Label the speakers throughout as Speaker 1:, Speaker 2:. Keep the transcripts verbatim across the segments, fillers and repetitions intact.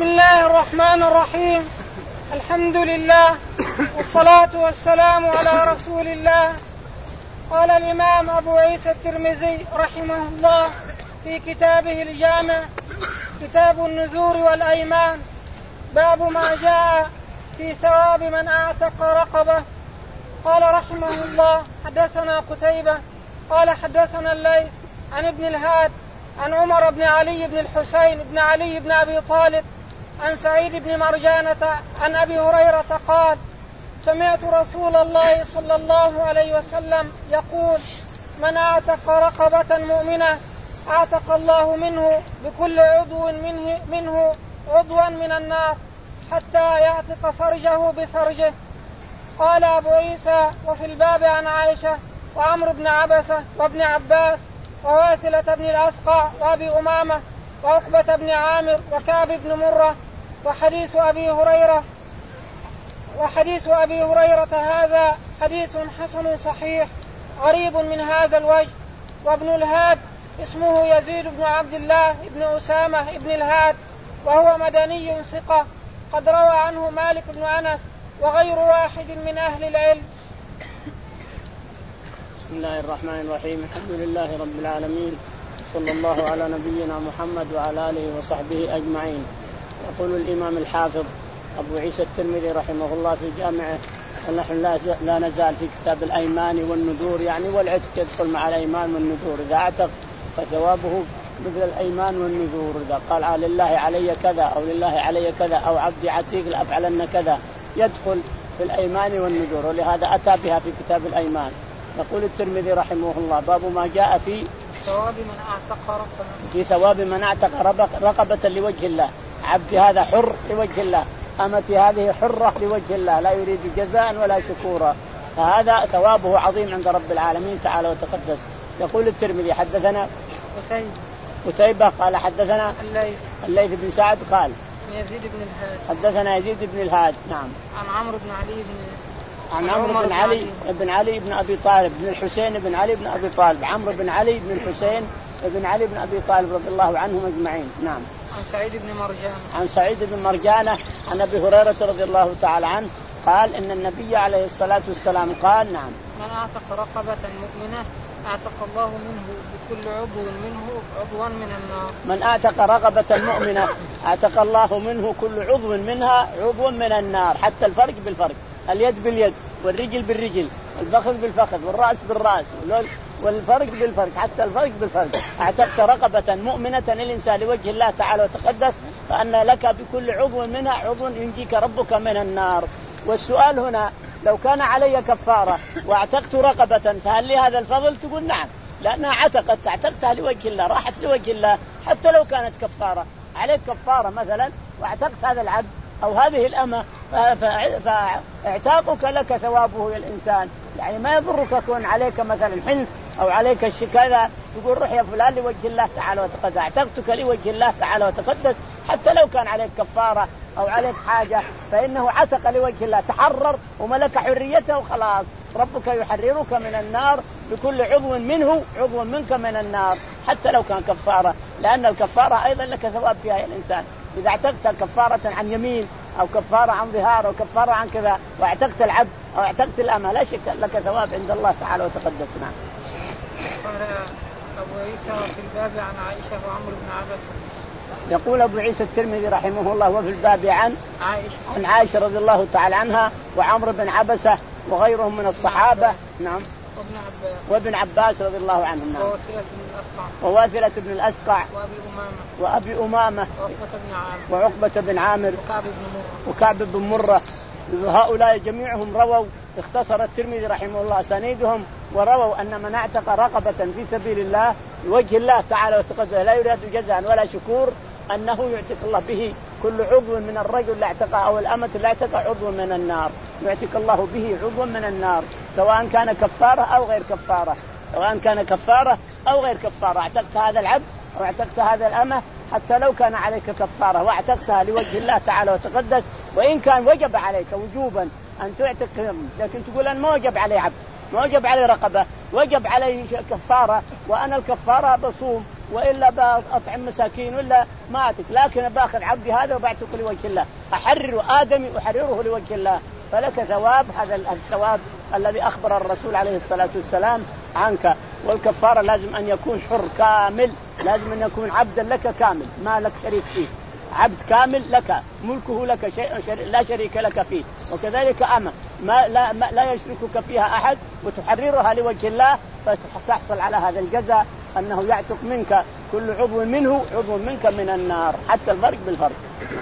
Speaker 1: بسم الله الرحمن الرحيم. الحمد لله والصلاة والسلام على رسول الله. قال الإمام أبو عيسى الترمذي رحمه الله في كتابه الجامع كتاب النذور والأيمان باب ما جاء في ثواب من أعتق رقبة. قال رحمه الله حدثنا قتيبة قال حدثنا الليث عن ابن الهاد عن عمر بن علي بن الحسين بن علي بن أبي طالب عن سعيد بن مرجانة عن أبي هريرة قال سمعت رسول الله صلى الله عليه وسلم يقول من أعتق رقبة مؤمنة أعتق الله منه بكل عضو منه, منه عضوا من النار حتى يعتق فرجه بفرجه. قال أبو عيسى وفي الباب عن عائشة وعمرو بن عبسة وابن عباس وواثلة بن الأسقع وأبي أمامة وعقبة بن عامر وكعب بن مرة وحديث أبي هريرة وحديث أبي هريرة هذا حديث حسن صحيح غريب من هذا الوجه. وابن الهاد اسمه يزيد بن عبد الله بن أسامة بن الهاد وهو مدني ثقة قد روى عنه مالك بن أنس وغير واحد من أهل العلم.
Speaker 2: بسم الله الرحمن الرحيم. الحمد لله رب العالمين صلى الله على نبينا محمد وعلى آله وصحبه أجمعين. يقول الإمام الحافظ أبو عيسى الترمذي رحمه الله في جامعه ونحن لا نزال في كتاب الأيمان والنذور يعني والعتق يدخل مع الأيمان والنذور. إذا اعتق فثوابه مثل الأيمان والنذور. إذا قال لله علي كذا أو لله علي كذا أو عبدي عتيق لأفعلن كذا يدخل في الأيمان والنذور، ولهذا أتى بها في كتاب الأيمان. يقول الترمذي رحمه الله باب ما جاء في
Speaker 1: ثواب من أعتق رقبة
Speaker 2: في ثواب من أعتق رقبة لوجه الله. عبد هذا حر لوجه الله، أمتي هذه حرة لوجه الله لا يريد جزاء ولا شكورا، فهذا ثوابه عظيم عند رب العالمين تعالى وتقدس. يقول الترمذي حدثنا
Speaker 1: قتيبة
Speaker 2: قتيبة قال حدثنا
Speaker 1: الليث
Speaker 2: الليث بن سعد قال
Speaker 1: يزيد بن الهاد
Speaker 2: حدثنا يزيد بن الهاد نعم
Speaker 1: عن عمرو بن علي بن
Speaker 2: عن عمرو بن علي بن علي بن أبي طالب بن الحسين بن علي بن أبي طالب عمرو بن علي بن الحسين بن علي بن أبي طالب رضي الله عنهم أجمعين. نعم.
Speaker 1: عن سعيد بن مرجانة
Speaker 2: عن سعيد بن مرجانة عن أبي هريرة رضي الله تعالى عنه قال إن النبي عليه الصلاة والسلام قال نعم
Speaker 1: من أعتق رقبة مؤمنة أعتق الله منه بكل عضو منه عضوا من النار.
Speaker 2: من أعتق رقبة مؤمنة أعتق الله منه كل عضو منها عضو من النار، حتى الفرق بالفرق، اليد باليد والرجل بالرجل والفخذ بالفخذ والرأس بالرأس والفرق بالفرق، حتى الفرق بالفرق. اعتقت رقبة مؤمنة الإنسان لوجه الله تعالى وتقدس فأن لك بكل عضو منها عضو ينجيك ربك من النار. والسؤال هنا لو كان علي كفارة واعتقت رقبة فهل لي هذا الفضل؟ تقول نعم، لأنها اعتقت اعتقتها لوجه الله، راحت لوجه الله حتى لو كانت كفارة. عليك كفارة مثلا واعتقت هذا العبد أو هذه الأمة فاعتاقك لك ثوابه للإنسان، يعني ما يضرك كون عليك مثلا حنث أو عليك الشكاية تقول روح يا فلان لوجه الله تعالى وتقدس، اعتقتك لوجه الله تعالى وتقدس حتى لو كان عليك كفارة أو عليك حاجة فإنه عتق لوجه الله، تحرر وملك حريته وخلاص. ربك يحررك من النار بكل عضو منه عضو منك من النار حتى لو كان كفارة، لأن الكفارة أيضا لك ثواب فيها يا الإنسان. إذا اعتقت كفارة عن يمين أو كفارة عن ظهار أو كفارة عن كذا واعتقت العبد أو اعتقت الأمة لا شك لك ثواب عند الله تعالى وتقدس. نعم.
Speaker 1: قال أبو عيسى في الباب عن عائشة وعمرو بن عبسة.
Speaker 2: يقول أبو عيسى الترمذي رحمه الله وفي الباب عن
Speaker 1: عائشة
Speaker 2: عن عائشة رضي الله تعالى عنها وعمرو بن عبسة وغيرهم من الصحابة. نعم.
Speaker 1: وابن عباس
Speaker 2: وابن عباس رضي الله عنهم. نعم. وواثلة بن الأسقع
Speaker 1: وأبي أمامة
Speaker 2: وأبي أمامة
Speaker 1: وعقبة بن عامر
Speaker 2: وعقبة بن عامر
Speaker 1: وكعب بن مرة
Speaker 2: وكعب بن مرة. هؤلاء جميعهم رووا، اختصر الترمذي رحمه الله سنيدهم ورووا أن من اعتق رقبة في سبيل الله لوجه الله تعالى وتقدس لا يريد جزاء ولا شكور أنه يعتق الله به كل عضو من الرجل اللي اعتقه أو الأمة اللي اعتقه عضو من النار، يعتق الله به عضو من النار سواء كان كفارة أو غير كفارة، سواء كان كفارة أو غير كفارة. اعتقت هذا العبد أو اعتقت هذا الأمة حتى لو كان عليك كفارة واعتقتها لوجه الله تعالى وتقدس، وإن كان وجب عليك وجوبا أن تعتقهم، لكن تقول أن ما وجب علي عبد، ما وجب علي رقبة، وجب علي كفارة وأنا الكفارة بصوم وإلا بأطعم مساكين ولا ما أتك، لكن باخذ عبدي هذا وبعتك لوجه الله، أحرر آدمي أحرره لوجه الله، فلك ثواب هذا الثواب الذي أخبر الرسول عليه الصلاة والسلام عنك. والكفارة لازم أن يكون حر كامل، لازم أن يكون عبدا لك كامل ما لك شريك فيه، عبد كامل لك ملكه لك شيء شر... لا شريك لك فيه. وكذلك أمة ما لا, ما لا يشركك فيها أحد وتحررها لوجه الله، فتحصل على هذا الجزاء أنه يعتق منك كل عضو منه عضو منك من النار حتى الفرق بالفرق.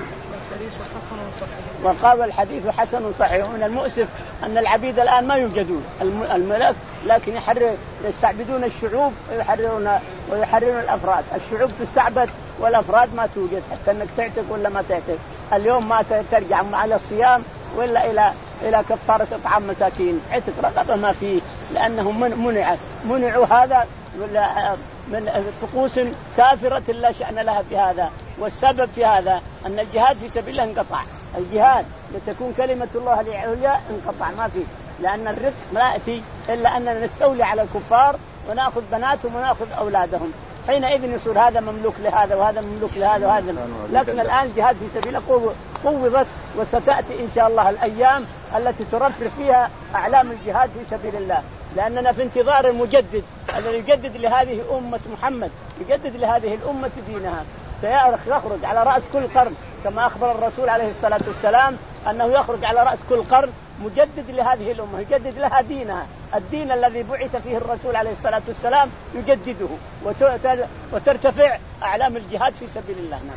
Speaker 2: وقال الحديث حسن صحيح. من المؤسف أن العبيد الآن ما يوجدون الملك، لكن يحرر يستعبدون الشعوب ويحررون ويحررون الأفراد. الشعوب تستعبد والأفراد ما توجد، حتى أنك تعتق ولا ما تعتق. اليوم ما ترجع على الصيام ولا إلى إلى كفارة إطعام مساكين، عتق رقبة ما فيه، لأنهم منعت منعوا هذا من طقوس كافرة لا شأن لها في هذا. والسبب في هذا أن الجهاد في سبيل الله انقطع، الجهاد لتكون كلمة الله العليا انقطع ما فيه، لأن الرزق لا يأتي إلا أننا نستولي على الكفار ونأخذ بناتهم ونأخذ أولادهم، حينئذ يصير هذا مملوك لهذا وهذا مملوك لهذا وهذا. لكن الآن الجهاد في سبيل الله قوضت، وستأتي إن شاء الله الأيام التي ترفرف فيها أعلام الجهاد في سبيل الله، لأننا في انتظار المجدد الذي يجدد لهذه أمة محمد، يجدد لهذه الأمة دينها، سيخرج على رأس كل قرن كما أخبر الرسول عليه الصلاة والسلام أنه يخرج على رأس كل قرن مجدد لهذه الأمة، يجدد لها دينها، الدين الذي بعث فيه الرسول عليه الصلاة والسلام يجدده وترتفع أعلام الجهاد في سبيل الله. نعم.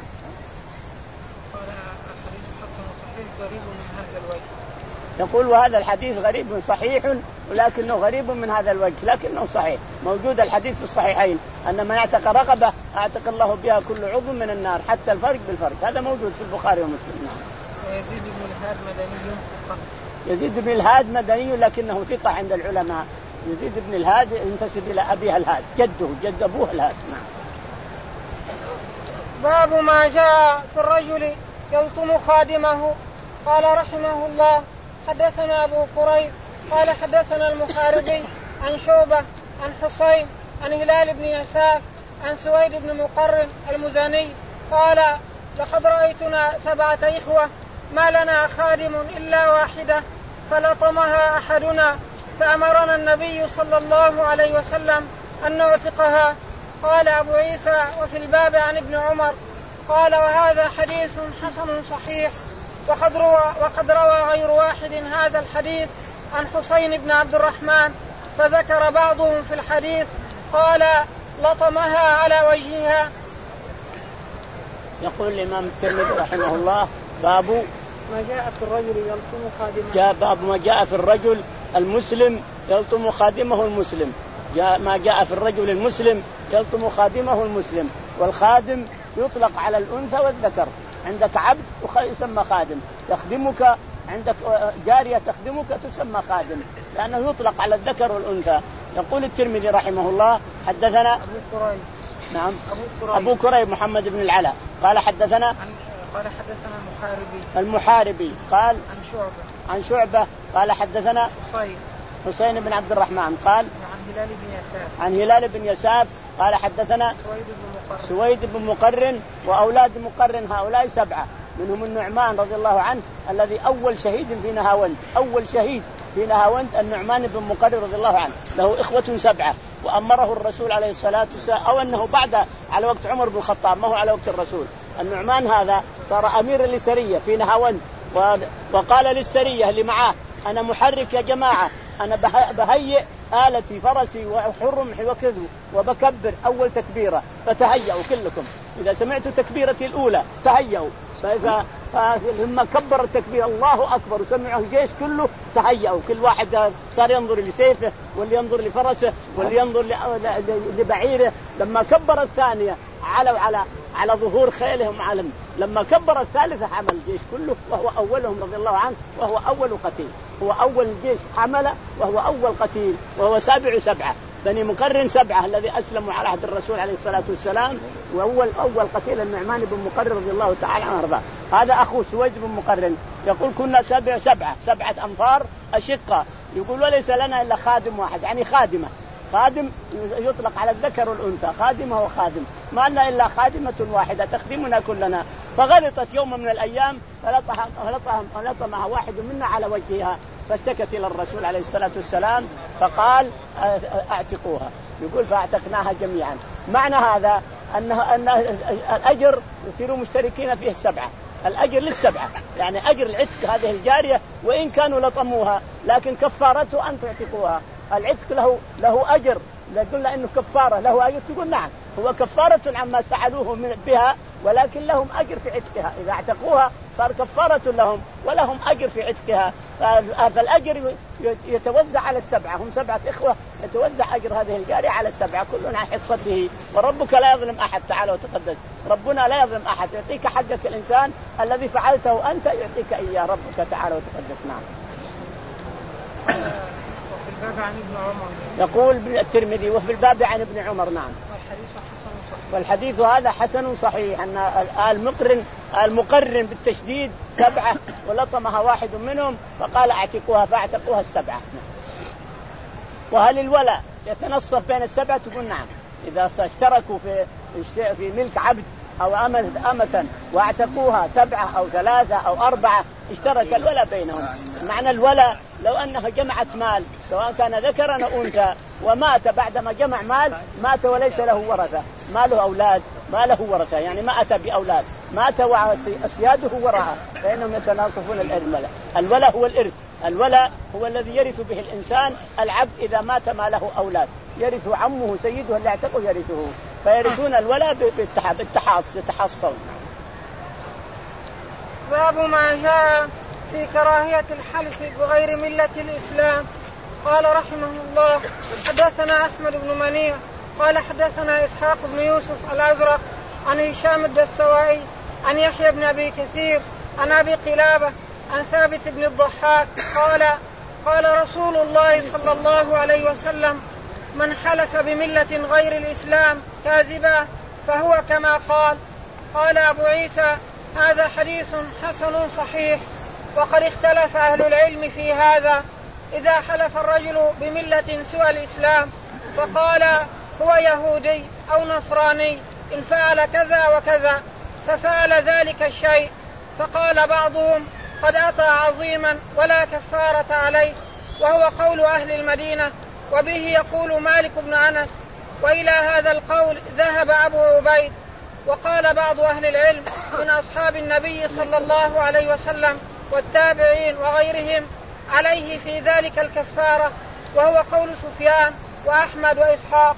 Speaker 2: يقول وهذا الحديث غريب صحيح ولكنه غريب من هذا الوجه، لكنه صحيح. موجود الحديث في الصحيحين أن من اعتق رقبة اعتق الله بها كل عضو من النار حتى الفرق بالفرق، هذا موجود في البخاري ومسلم.
Speaker 1: يزيد بن الهاد مدني ثقة.
Speaker 2: يزيد بن الهاد مدني لكنه ثقة عند العلماء. يزيد بن الهاد ينتسب إلى أبيها الهاد، جده جد أبوه الهاد. نعم.
Speaker 1: باب ما جاء في الرجل يلطم خادمه. قال رحمه الله حدثنا أبو كريب قال حدثنا المحاربي عن شعبة عن حسين عن هلال بن يساف عن سويد بن مقرن المزني قال لقد رأيتنا سبعة إخوة ما لنا خادم إلا واحدة فلطمها أحدنا فأمرنا النبي صلى الله عليه وسلم أن نعتقها. قال أبو عيسى وفي الباب عن ابن عمر. قال وهذا حديث حسن صحيح. وقد روى, وقد روى غير واحد هذا الحديث عن حسين بن عبد الرحمن، فذكر بعضهم في الحديث قال لطمها على وجهها.
Speaker 2: يقول الإمام الترمذي رحمه الله باب
Speaker 1: ما جاء في الرجل يلطم خادمه.
Speaker 2: جاء باب ما جاء في الرجل المسلم يلطم خادمه المسلم. جاء ما جاء في الرجل المسلم يلطم خادمه المسلم. والخادم يطلق على الأنثى والذكر. عندك عبد يسمى خادم، يخدمك، عندك جارية تخدمك تسمى خادم، لأنه يطلق على الذكر والأنثى. يقول الترمذي رحمه الله حدثنا
Speaker 1: أبو كريب.
Speaker 2: نعم
Speaker 1: أبو كريب.
Speaker 2: أبو كريب محمد بن العلاء قال حدثنا
Speaker 1: عن... قال حدثنا المحاربي
Speaker 2: المحاربي قال
Speaker 1: عن شعبة
Speaker 2: عن شعبة قال حدثنا
Speaker 1: حسين
Speaker 2: حسين بن عبد الرحمن قال
Speaker 1: عن هلال بن يساف
Speaker 2: عن هلال بن يساف قال حدثنا
Speaker 1: سويد بن مقرن
Speaker 2: سويد بن مقرن وأولاد مقرن هؤلاء سبعة، منهم النعمان رضي الله عنه الذي أول شهيد في نهاوند، أول شهيد في نهاوند النعمان بن مقرن رضي الله عنه، له إخوة سبعة وأمره الرسول عليه الصلاة والسلام، أو أنه بعد على وقت عمر بن الخطاب ما هو على وقت الرسول. النعمان هذا صار أمير لسرية في نهاوند، وقال للسرية اللي معاه أنا محرك يا جماعة، أنا بهيئ آلتي فرسي وحرمحي وكذو وبكبر أول تكبيرة، فتهيئوا كلكم إذا سمعتوا تكبيرتي الأولى تهيئوا. فإذا لما كبر التكبير الله أكبر وسمعه الجيش كله تهيئوا، كل واحد صار ينظر لسيفه واللي ينظر لفرسه واللي ينظر لبعيره. لما كبر الثانية علوا على على ظهور خيلهم علم. لما كبر الثالثة حمل الجيش كله وهو أولهم رضي الله عنه، وهو أول قتيل، هو أول الجيش حمله وهو أول قتيل، وهو سابع سبعة. بني مقرن سبعة الذي أسلموا على عهد الرسول عليه الصلاة والسلام، وأول أول قتيل النعمان بن مقرن رضي الله تعالى عنه وارضاه. هذا أخوه سويد بن مقرن يقول كنا سبع سبعة سبعة أنفار أشقة، يقول وليس لنا إلا خادم واحد، يعني خادمة خادم يطلق على الذكر والأنثى، خادمة وخادم، ما لنا إلا خادمة واحدة تخدمنا كلنا. فغلطت يوم من الأيام فلطمها واحد منا على وجهها، فاشتكت إلى الرسول عليه الصلاة والسلام فقال اعتقوها. يقول فاعتقناها جميعا. معنى هذا أنه أن الأجر يصيروا مشتركين فيه السبعة، الأجر للسبعة، يعني أجر العتق هذه الجارية وإن كانوا لطموها لكن كفارته أن تعتقوها. العتق له له أجر، إذا قلنا إنه كفارة له أجر تقول نعم هو كفارة عما فعلوه من بها، ولكن لهم أجر في عتقها، إذا اعتقوها صار كفارة لهم ولهم أجر في عتقها. فالأجر يتوزع على السبعة، هم سبعة إخوة، يتوزع أجر هذه الجارية على السبعة كل عن حصته. وربك لا يظلم أحد تعالى وتقدس، ربنا لا يظلم أحد، يعطيك حقك الإنسان الذي فعلته أنت يعطيك إياه ربك تعالى وتقدس. نعم.
Speaker 1: وفي الباب عن ابن عمر
Speaker 2: يقول الترمذي وفي الباب عن ابن عمر. نعم. والحديث هذا حسن صحيح، أن المقرن المقرن بالتشديد سبعة ولطمها واحد منهم فقال اعتقوها فاعتقوها السبعة. وهل الولاء يتنصف بين السبعة؟ تقول نعم، إذا اشتركوا في في ملك عبد أو أمة أمة واعتقوها سبعة أو ثلاثة أو أربعة اشترك الولاء بينهم. معنى الولاء لو أنها جمعت مال سواء كان ذكرا أو أنثى ومات بعدما جمع مال، مات وليس له ورثة، ما له أولاد ما له ورثة، يعني ما أتى بأولاد، مات وأسياده وراءه، فإنهم يتناصفون الولاء. الولاء هو الإرث، الولاء هو الذي يرث به الإنسان العبد إذا مات ما له أولاد، يرث عمه سيده اللي اعتقه يرثه، فيرثون الولاء بالتحاص يتحاصون.
Speaker 1: باب ما جاء في كراهية الحلف بغير ملة الإسلام. قال رحمه الله حدثنا أحمد بن منيع قال حدثنا إسحاق بن يوسف الأزرق عن هشام الدستوائي عن يحيى بن أبي كثير عن أبي قلابة عن ثابت بن الضحاك قال قال رسول الله صلى الله عليه وسلم من حلف بملة غير الإسلام كاذبا فهو كما قال. قال أبو عيسى هذا حديث حسن صحيح. وقد اختلف أهل العلم في هذا، إذا حلف الرجل بملة سوى الإسلام فقال هو يهودي أو نصراني إن فعل كذا وكذا ففعل ذلك الشيء، فقال بعضهم قد أتى عظيما ولا كفارة عليه، وهو قول أهل المدينة، وبه يقول مالك بن أنس، وإلى هذا القول ذهب أبو عبيد. وقال بعض أهل العلم من أصحاب النبي صلى الله عليه وسلم والتابعين وغيرهم عليه في ذلك الكفارة، وهو قول سفيان وأحمد وإسحاق.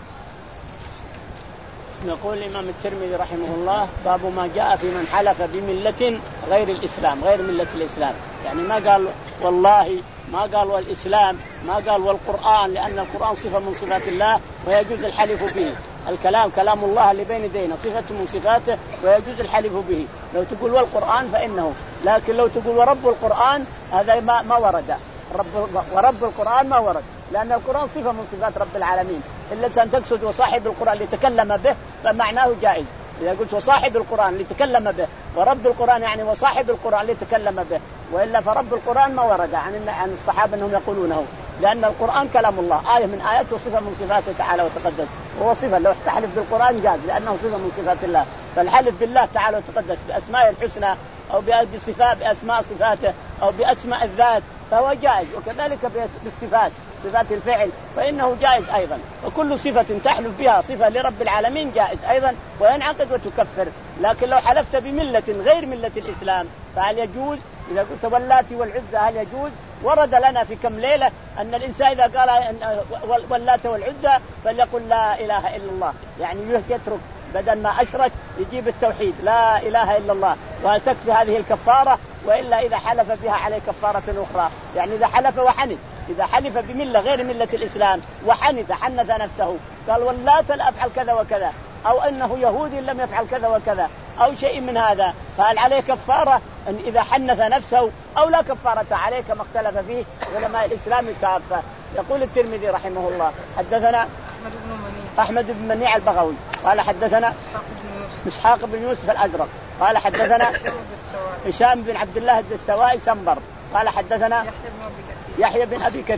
Speaker 2: يقول الإمام الترمذي رحمه الله باب ما جاء في من حلف بملة غير الإسلام، غير ملة الإسلام، يعني ما قال والله، ما قال والإسلام، ما قال والقرآن، لأن القرآن صفة من صفات الله ويجوز الحلف به. الكلام كلام الله اللي بين يدينا صفة من صفاته ويجوز الحلف به. لو تقول والقرآن فإنه، لكن لو تقول ورب القرآن هذا ما ما ورد، رب ورب القرآن ما ورد، لأن القرآن صفة من صفات رب العالمين. إلا أن تقصد وصاحب القرآن اللي تكلم به فمعناه جائز. إذا قلت وصاحب القرآن اللي تكلم به ورب القرآن يعني وصاحب القرآن اللي تكلم به، وإلا فرب القرآن ما ورد عن عن الصحابة أنهم يقولونه، لأن القرآن كلام الله، آية من آياته صفة من صفاته تعالى وتقدس، وهو صفة لو تحلف بالقرآن جاز لأنه صفة من صفات الله. فالحلف بالله تعالى وتقدس بأسماء الحسنى أو بصفات بأسماء صفاته أو بأسماء الذات فهو جائز، وكذلك بالصفات صفات الفعل فإنه جائز أيضا. وكل صفة تحلف بها صفة لرب العالمين جائز أيضا وينعقد وتكفر. لكن لو حلفت بملة غير ملة الإسلام فهل يجوز؟ إذا قلت واللاتي والعزى هل يجوز؟ ورد لنا في كم ليلة أن الإنسان إذا قال واللات والعزى فليقل لا إله إلا الله، يعني يترك بدل ما أشرك يجيب التوحيد لا إله إلا الله، وهل تكفي هذه الكفارة؟ وإلا إذا حلف بها عليه كفارة أخرى، يعني إذا حلف وحنث، إذا حلف بملة غير ملة الإسلام وحنث حنث نفسه قال واللات لا أفعل كذا وكذا، أو أنه يهودي لم يفعل كذا وكذا أو شيء من هذا، فهل عليه كفارة أن إذا حنث نفسه أو لا كفارة عليه كما اختلف فيه علماء الإسلام كافة. يقول الترمذي رحمه الله حدثنا أحمد بن منيع البغوي قال حدثنا إسحاق بن يوسف الأزرق قال حدثنا هشام بن عبد الله الدستوائي سنبر قال حدثنا يحيى بن أبي كثير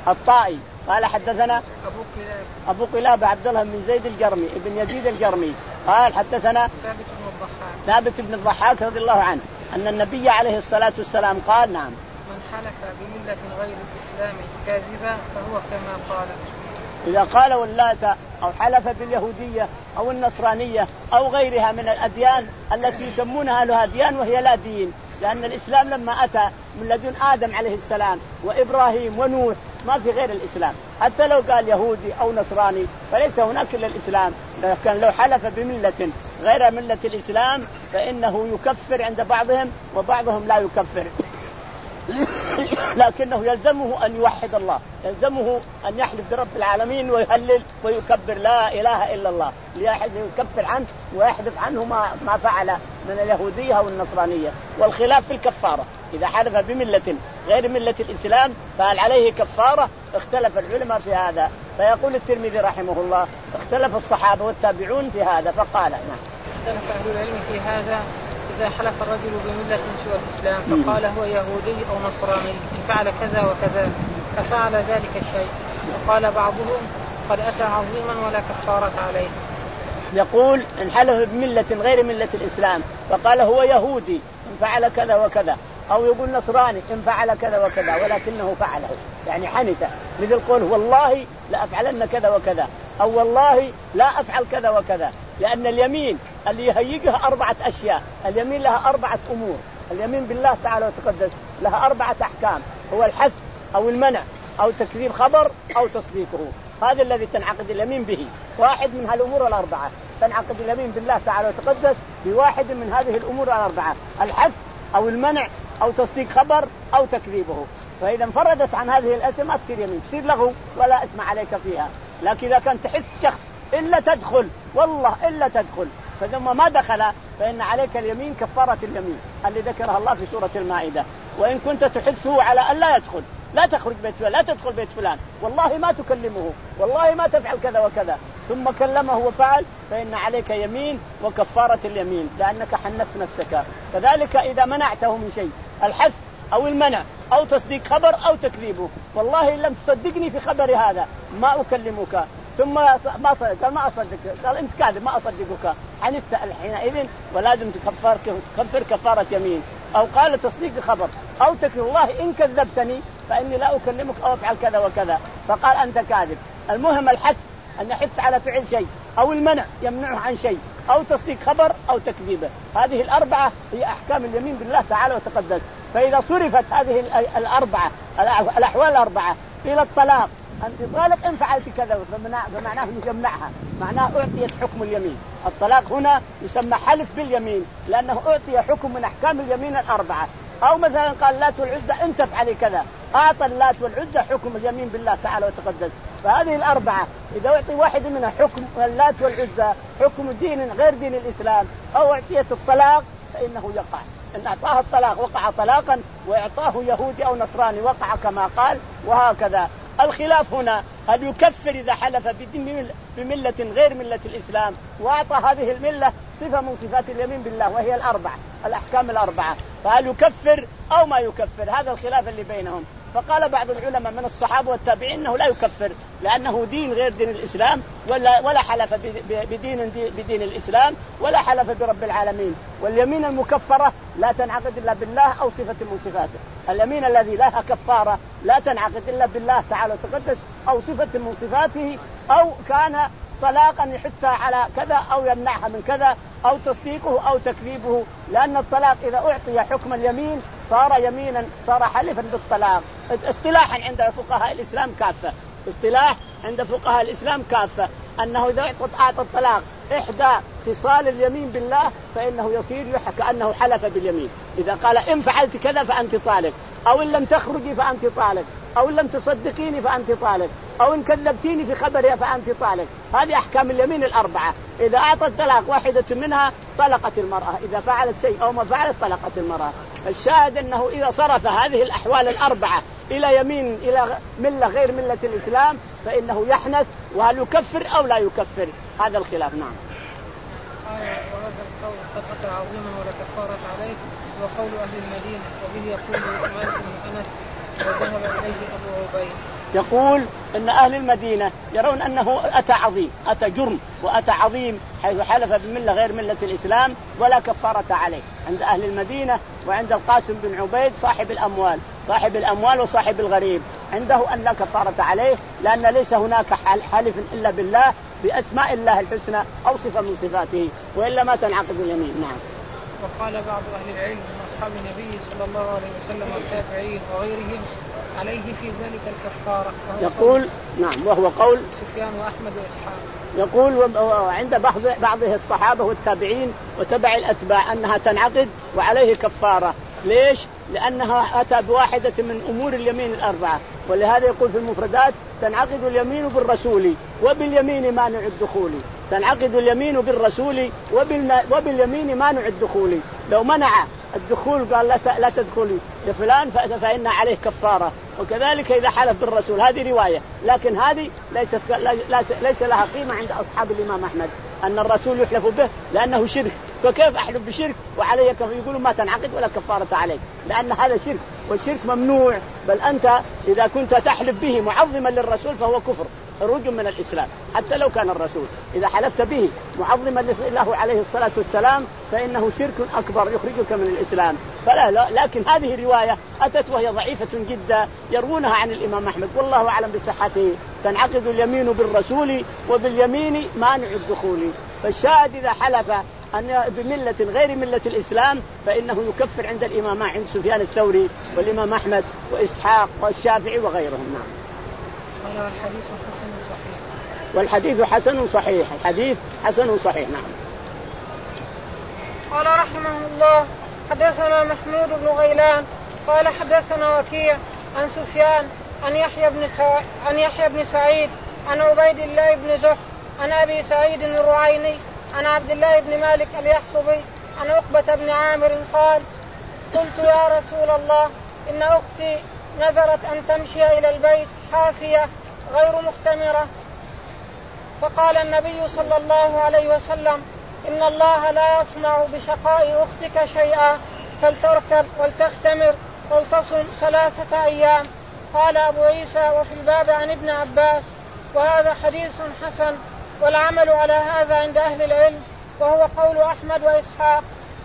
Speaker 2: الطائي قال حدثنا
Speaker 1: أبو قلاب
Speaker 2: أبو قلاب عبد الله بن زيد الجرمي ابن يزيد الجرمي قال حدثنا
Speaker 1: ثابت بن الضحاك
Speaker 2: ثابت بن الضحاك رضي الله عنه أن النبي عليه الصلاة والسلام قال نعم
Speaker 1: من حلف بملة غير الإسلام كاذبا فهو كما قال.
Speaker 2: إذا قال واللات أو حلف باليهودية أو النصرانية أو غيرها من الأديان التي يسمونها له أديان وهي لا دين، لأن الإسلام لما أتى من لدن آدم عليه السلام وإبراهيم ونوح ما في غير الإسلام، حتى لو قال يهودي أو نصراني فليس هناك إلا الإسلام، لكن لو حلف بملة غير ملة الإسلام فإنه يكفر عند بعضهم وبعضهم لا يكفر لكنه يلزمه أن يوحد الله، يلزمه أن يحلف برب العالمين ويهلل ويكبر لا إله إلا الله ليكفر عنه ويحذف عنه ما, ما فعل من اليهودية أو النصرانية. والخلاف في الكفارة، إذا حلف بملة غير ملة الإسلام فهل عليه كفارة؟ اختلف العلماء في هذا. فيقول الترمذي رحمه الله اختلف الصحابة والتابعون في هذا فقال نعم.
Speaker 1: اختلف أهل العلم في هذا إذا حلف الرجل بملة سوى الإسلام فقال هو يهودي أو نصراني إن فعل كذا وكذا ففعل ذلك الشيء، وقال بعضهم قد أتى عظيما ولا كفارة عليه.
Speaker 2: يقول إن حلف بملة غير ملة الإسلام فقال هو يهودي إن فعل كذا وكذا، أو يقول نصراني إن فعل كذا وكذا ولكنه فعله يعني حنث، مثل قول والله لا أفعلن كذا وكذا أو والله لا أفعل كذا وكذا، لأن اليمين اللي يهيجها أربعة أشياء، اليمين لها أربعة أمور، اليمين بالله تعالى وتقدس لها أربعة أحكام، هو الحذف أو المنع أو تكذيب خبر أو تصديقه، هذا الذي تنعقد اليمين به، واحد من هالأمور الأربعة تنعقد اليمين بالله تعالى وتقدس بواحد من هذه الأمور الأربعة، الحذف أو المنع أو تصديق خبر أو تكذيبه. فإذا انفردت عن هذه الأسماء ما تصير يمين، تصير لغو ولا إثم عليك فيها. لكن إذا كان تحس شخص إلا تدخل والله إلا تدخل فثم ما دخل فإن عليك اليمين كفارة اليمين اللي ذكرها الله في سورة المائدة، وإن كنت تحثه على أن لا يدخل لا تخرج بيت فلان لا تدخل بيت فلان والله ما تكلمه والله ما تفعل كذا وكذا ثم كلمه وفعل فإن عليك يمين وكفارة اليمين لأنك حنثت نفسك. كذلك إذا منعته من شيء الحث أو المنع أو تصديق خبر أو تكذيبه، والله إن لم تصدقني في خبر هذا ما أكلمك، ثم ما صدق قال ما أصدقك قال أنت كاذب ما أصدقك، حنثت حينئذ ولازم تكفر تكفر كفارة يمين. أو قال تصديق خبر أو تكذب والله إن كذبتني فإني لا أكلمك أو أفعل كذا وكذا فقال أنت كاذب. المهم الحث أن يحث على فعل شيء أو المنع يمنعه عن شيء أو تصديق خبر أو تكذيبه، هذه الأربعة هي أحكام اليمين بالله تعالى وتقدس. فإذا صرفت هذه الأربعة الأحوال الأربعة إلى الطلاق أنت طالق إن فعلت كذا فمعناه يمنعها، معناه أعطيت حكم اليمين. الطلاق هنا يسمى حلف باليمين لأنه أعطي حكم من أحكام اليمين الأربعة. أو مثلا قال اللات والعزى إن تفعلي كذا أعطى اللات والعزى حكم اليمين بالله تعالى وتقدس. فهذه الأربعة إذا أعطي واحد منها حكم اللات والعزى حكم دين غير دين الإسلام أو أعطيت الطلاق فإنه يقع. إن أعطاه الطلاق وقع طلاقا وإعطاه يهودي أو نصراني وقع كما قال. وهكذا الخلاف هنا هل يكفر إذا حلف بملة غير ملة الإسلام وأعطى هذه الملة صفة من صفات اليمين بالله وهي الأربعة الأحكام الأربعة، فهل يكفر أو ما يكفر؟ هذا الخلاف اللي بينهم. فقال بعض العلماء من الصحابة والتابعين أنه لا يكفر لأنه دين غير دين الإسلام ولا ولا حلف بدين بدين الإسلام ولا حلف برب العالمين. واليمين المكفرة لا تنعقد إلا بالله أو صفة من صفاته. اليمين الذي لها كفارة لا تنعقد إلا بالله تعالى وتقدس أو صفة من صفاته أو كان طلاقا يحثها على كذا أو يمنعها من كذا أو تصديقه أو تكذيبه، لأن الطلاق إذا أعطي حكم اليمين صار يمينا صار حلفا بالطلاق. اصطلاحا عند فقهاء الإسلام كافة، اصطلاح عند فقهاء الإسلام كافة أنه إذا أعطى الطلاق إحدى خصال اليمين بالله فإنه يصير يحكى أنه حلف باليمين. إذا قال إن فعلت كذا فأنت طالق، أو إن لم تخرجي فأنت طالق، أو إن لم تصدقيني فأنت طالق، أو إن كذبتيني في خبرها فأنت طالق. هذه أحكام اليمين الأربعة. إذا أعطى الطلاق واحدة منها طلقت المرأة، إذا فعلت شيء أو ما فعلت طلقت المرأة. الشاهد أنه إذا صرف هذه الأحوال الأربعة إلى يمين إلى ملة غير ملة الإسلام فإنه يحنث. وهل يكفر أو لا يكفر؟ هذا الخلاف. نعم.
Speaker 1: وهذا القول قد أتى عظيما ولا كفارة عليه وقول أهل المدينة وبه يقول مالك بن أنس وذهب إليه أبو عبيد.
Speaker 2: يقول إن أهل المدينة يرون أنه أتى عظيم، أتى جرم وأتى عظيم، حيث حلف بملة غير ملة الإسلام ولا كفارة عليه عند أهل المدينة. وعند القاسم بن عبيد صاحب الأموال صاحب الأموال وصاحب الغريب عنده أن لا كفارة عليه، لأن ليس هناك حلف إلا بالله بأسماء الله الحسنى أو صفة من صفاته، وإلا ما تنعقد اليمين. نعم.
Speaker 1: وقال بعض أهل العلم من أصحاب النبي صلى الله عليه وسلم والتابعين وغيرهم عليه في ذلك الكفارة.
Speaker 2: يقول نعم، وهو قول
Speaker 1: سفيان وأحمد وإسحاق.
Speaker 2: يقول عند بعض بعضه الصحابة والتابعين وتبع الأتباع أنها تنعقد وعليه كفارة. ليش؟ لأنها أتى بواحدة من أمور اليمين الأربعة، ولهذا يقول في المفردات تنعقد اليمين بالرسول وباليمين مانع الدخول. تنعقد اليمين بالرسول وباليمين مانع الدخول. لو منع الدخول قال لا تدخلي لفلان فإن عليه كفارة. وكذلك إذا حلف بالرسول، هذه رواية، لكن هذه ليست ليس لها قيمة عند أصحاب الإمام أحمد أن الرسول يحلف به لأنه شرك. فكيف أحلف بشرك وعليه كفارة؟ يقولوا ما تنعقد ولا كفارة عليه، لأن هذا شرك، والشرك ممنوع. بل أنت إذا كنت تحلف به معظما للرسول فهو كفر، خروج من الإسلام حتى لو كان الرسول. إذا حلفت به معظما له عليه الصلاة والسلام فإنه شرك أكبر يخرجك من الإسلام. فلا لا لكن هذه الرواية أتت وهي ضعيفة جدا يروونها عن الإمام أحمد والله أعلم بصحته. تنعقد اليمين بالرسول وباليمين مانع الدخول. فالشاهد إذا حلف أن بملة غير ملة الإسلام فإنه يكفر عند الإمام عند سفيان الثوري والإمام أحمد وإسحاق والشافعي وغيرهم. نعم.
Speaker 1: والحديث حسن صحيح.
Speaker 2: والحديث حسن صحيح. الحديث حسن صحيح. نعم.
Speaker 1: قال رحمه الله حدثنا محمود بن غيلان قال حدثنا وكيع عن سفيان عن يحيى بن سع... عن يحيى بن سعيد عن عبيد الله بن زح عن أبي سعيد الرعيني عن عبد الله بن مالك اليحصبي عن عقبة بن عامر قال قلت يا رسول الله إن أختي نذرت أن تمشي إلى البيت حافية غير مختمرة، فقال النبي صلى الله عليه وسلم إن الله لا يصنع بشقاء أختك شيئا، فلتركب ولتختمر ولتصم ثلاثة أيام. قال أبو عيسى وفي الباب عن ابن عباس، وهذا حديث حسن، والعمل على هذا عند أهل العلم، وهو قول أحمد وإسحاق.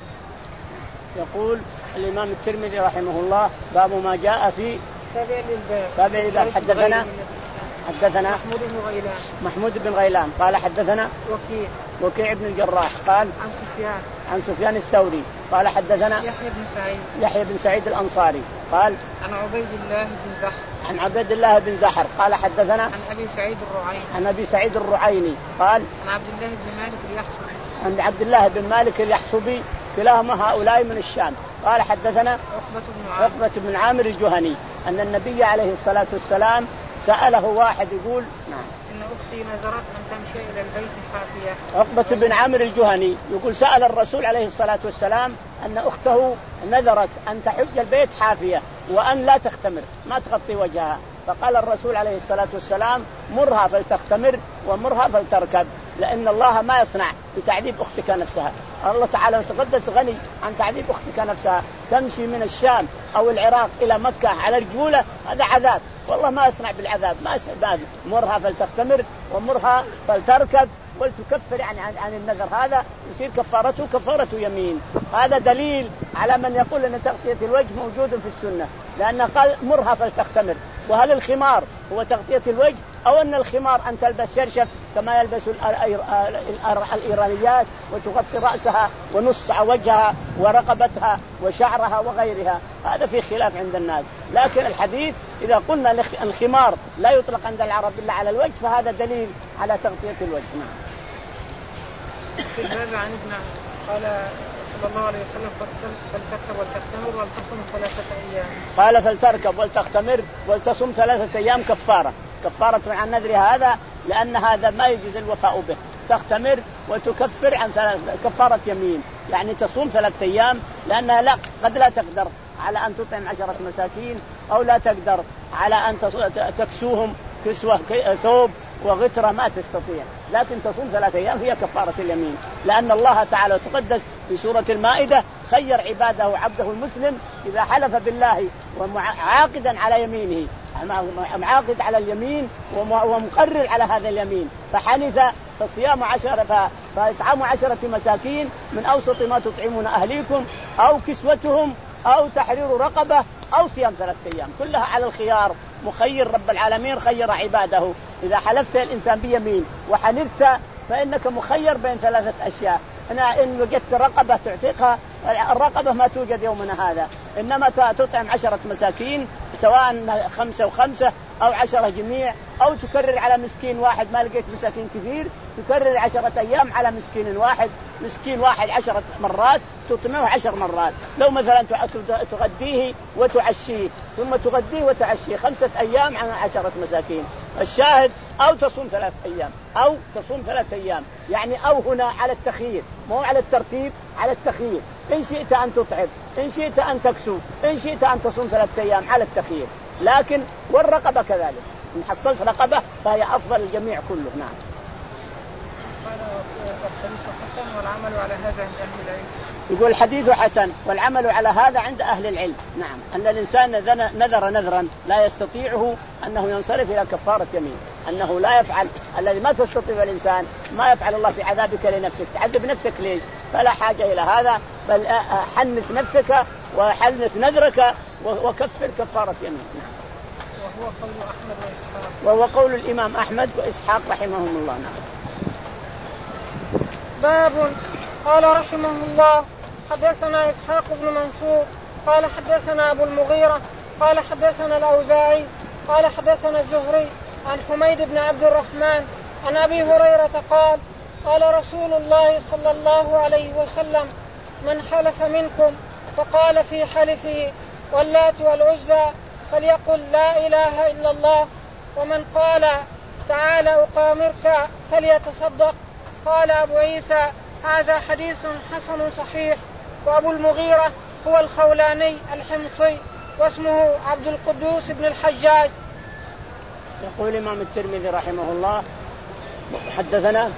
Speaker 2: يقول الإمام الترمذي رحمه الله باب ما جاء في
Speaker 1: تابع
Speaker 2: الباب. حدثنا حدثنا
Speaker 1: محمود بن غيلان
Speaker 2: محمود بن غيلان قال حدثنا
Speaker 1: وكيع
Speaker 2: وكيع بن الجراح قال
Speaker 1: عن سفيان
Speaker 2: عن سفيان الثوري قال حدثنا
Speaker 1: يحيى بن سعيد
Speaker 2: يحيى بن سعيد الأنصاري قال
Speaker 1: عن عبيد الله بن زحر
Speaker 2: عن عبيد الله بن زحر قال حدثنا
Speaker 1: عن أبي سعيد الرعيني
Speaker 2: عن أبي سعيد الرعيني قال
Speaker 1: عن عبد الله بن مالك اليحصبي
Speaker 2: عن عبد الله بن مالك اليحصبي، كلاهما هؤلاء من الشام. قال حدثنا
Speaker 1: عقبة بن عامر,
Speaker 2: عقبة بن عامر الجهني أن النبي عليه الصلاة والسلام سأله واحد يقول نعم
Speaker 1: إن أختي نذرت أن تمشي إلى البيت حافية.
Speaker 2: عقبة بن عامر الجهني يقول سأل الرسول عليه الصلاة والسلام أن أخته نذرت أن تحج البيت حافية وأن لا تختمر ما تغطي وجهها، فقال الرسول عليه الصلاة والسلام مرها فلتختمر ومرها فلتركب، لأن الله ما يصنع بتعذيب أختك نفسها. الله تعالى يتقدس غني عن تعذيب أختك نفسها. تمشي من الشام أو العراق إلى مكة على رجولة، هذا عذاب، والله ما يصنع بالعذاب، ما يصنع. مرها فلتختمر ومرها فلتركب ولتكفر عن عن النذر، هذا يصير كفارته كفارة يمين. هذا دليل على من يقول أن تغطية الوجه موجود في السنة، لأن قال مرها فلتختمر. وهل الخمار هو تغطية الوجه أو أن الخمار أن تلبس شرشف كما يلبس الإيرانيات وتغطي رأسها ونص وجهها ورقبتها وشعرها وغيرها؟ هذا في خلاف عند الناس. لكن الحديث إذا قلنا الخمار لا يطلق عند العرب إلا على الوجه فهذا دليل على تغطية الوجه.
Speaker 1: في الباب عن ابن قال صلى الله عليه وسلم فلتركب ولتختمر ولتصم ثلاثة أيام.
Speaker 2: قال فلتركب ولتختمر ولتصم ثلاثة أيام كفارة كفارة عن نذر هذا، لأن هذا ما يجوز الوفاء به. تختمر وتكفر عن كفارة يمين، يعني تصوم ثلاثة أيام، لأنها لا قد لا تقدر على أن تطعم عشرة مساكين أو لا تقدر على أن تكسوهم كسوة ثوب وغترة، ما تستطيع، لكن تصوم ثلاثة أيام هي كفارة اليمين. لأن الله تعالى تقدس في سورة المائدة خير عباده عبده المسلم إذا حلف بالله وعاقدا على يمينه معاقد على اليمين ومقرر على هذا اليمين، فحنث فصيام عشرة فإطعام عشرة مساكين من أوسط ما تطعمون أهليكم أو كسوتهم أو تحرير رقبة أو صيام ثلاثة أيام، كلها على الخيار. مخير رب العالمين خير عباده. إذا حلفت الإنسان بيمين وحنثت فإنك مخير بين ثلاثة أشياء. أنا إن وجدت رقبة تعتقها، الرقبة ما توجد يومنا هذا، إنما تطعم عشرة مساكين سواء خمسة وخمسة أو عشرة جميع، أو تكرر على مسكين واحد، ما لقيت مساكين كثير تكرر عشرة أيام على مسكين واحد، مسكين واحد عشرة مرات تطعمه عشر مرات. لو مثلا تغديه وتعشيه ثم تغديه وتعشيه خمسة أيام على عشرة مساكين. الشاهد أو تصوم ثلاث أيام أو تصوم ثلاث أيام، يعني أو هنا على التخيير مو على الترتيب، على التخيير. إن شئت أن تطعم، إن شئت أن تكسو، إن شئت أن تصوم ثلاث أيام على التخيير. لكن والرقبة كذلك، إن حصلت رقبة فهي أفضل الجميع كله. نعم.
Speaker 1: الحديث حسن والعمل على هذا عند أهل العلم.
Speaker 2: يقول الحديث حسن والعمل على هذا عند أهل العلم. نعم، أن الإنسان نذر نذرا لا يستطيعه أنه ينصرف إلى كفارة يمين، أنه لا يفعل الذي ما تستطيع الإنسان، ما يفعل الله في عذابك لنفسك، تعذب نفسك ليش؟ فلا حاجة إلى هذا، بل حنث نفسك وحنث نذرك وكفر كفارة يمين. نعم.
Speaker 1: وهو قول أحمد وإسحاق.
Speaker 2: وهو قول الإمام أحمد وإسحاق رحمهم الله. نعم.
Speaker 1: باب. قال رحمه الله حدثنا إسحاق بن منصور قال حدثنا أبو المغيرة قال حدثنا الأوزاعي قال حدثنا الزهري عن حميد بن عبد الرحمن عن أبي هريرة قال قال رسول الله صلى الله عليه وسلم من حلف منكم فقال في حلفه واللات والعزى فليقل لا إله إلا الله، ومن قال تعالى أقامرك فليتصدق. قال أبو عيسى هذا حديث حسن صحيح. وأبو المغيرة هو الخولاني الحمصي واسمه عبد القدوس بن الحجاج.
Speaker 2: يقول الإمام الترمذي رحمه الله حدثنا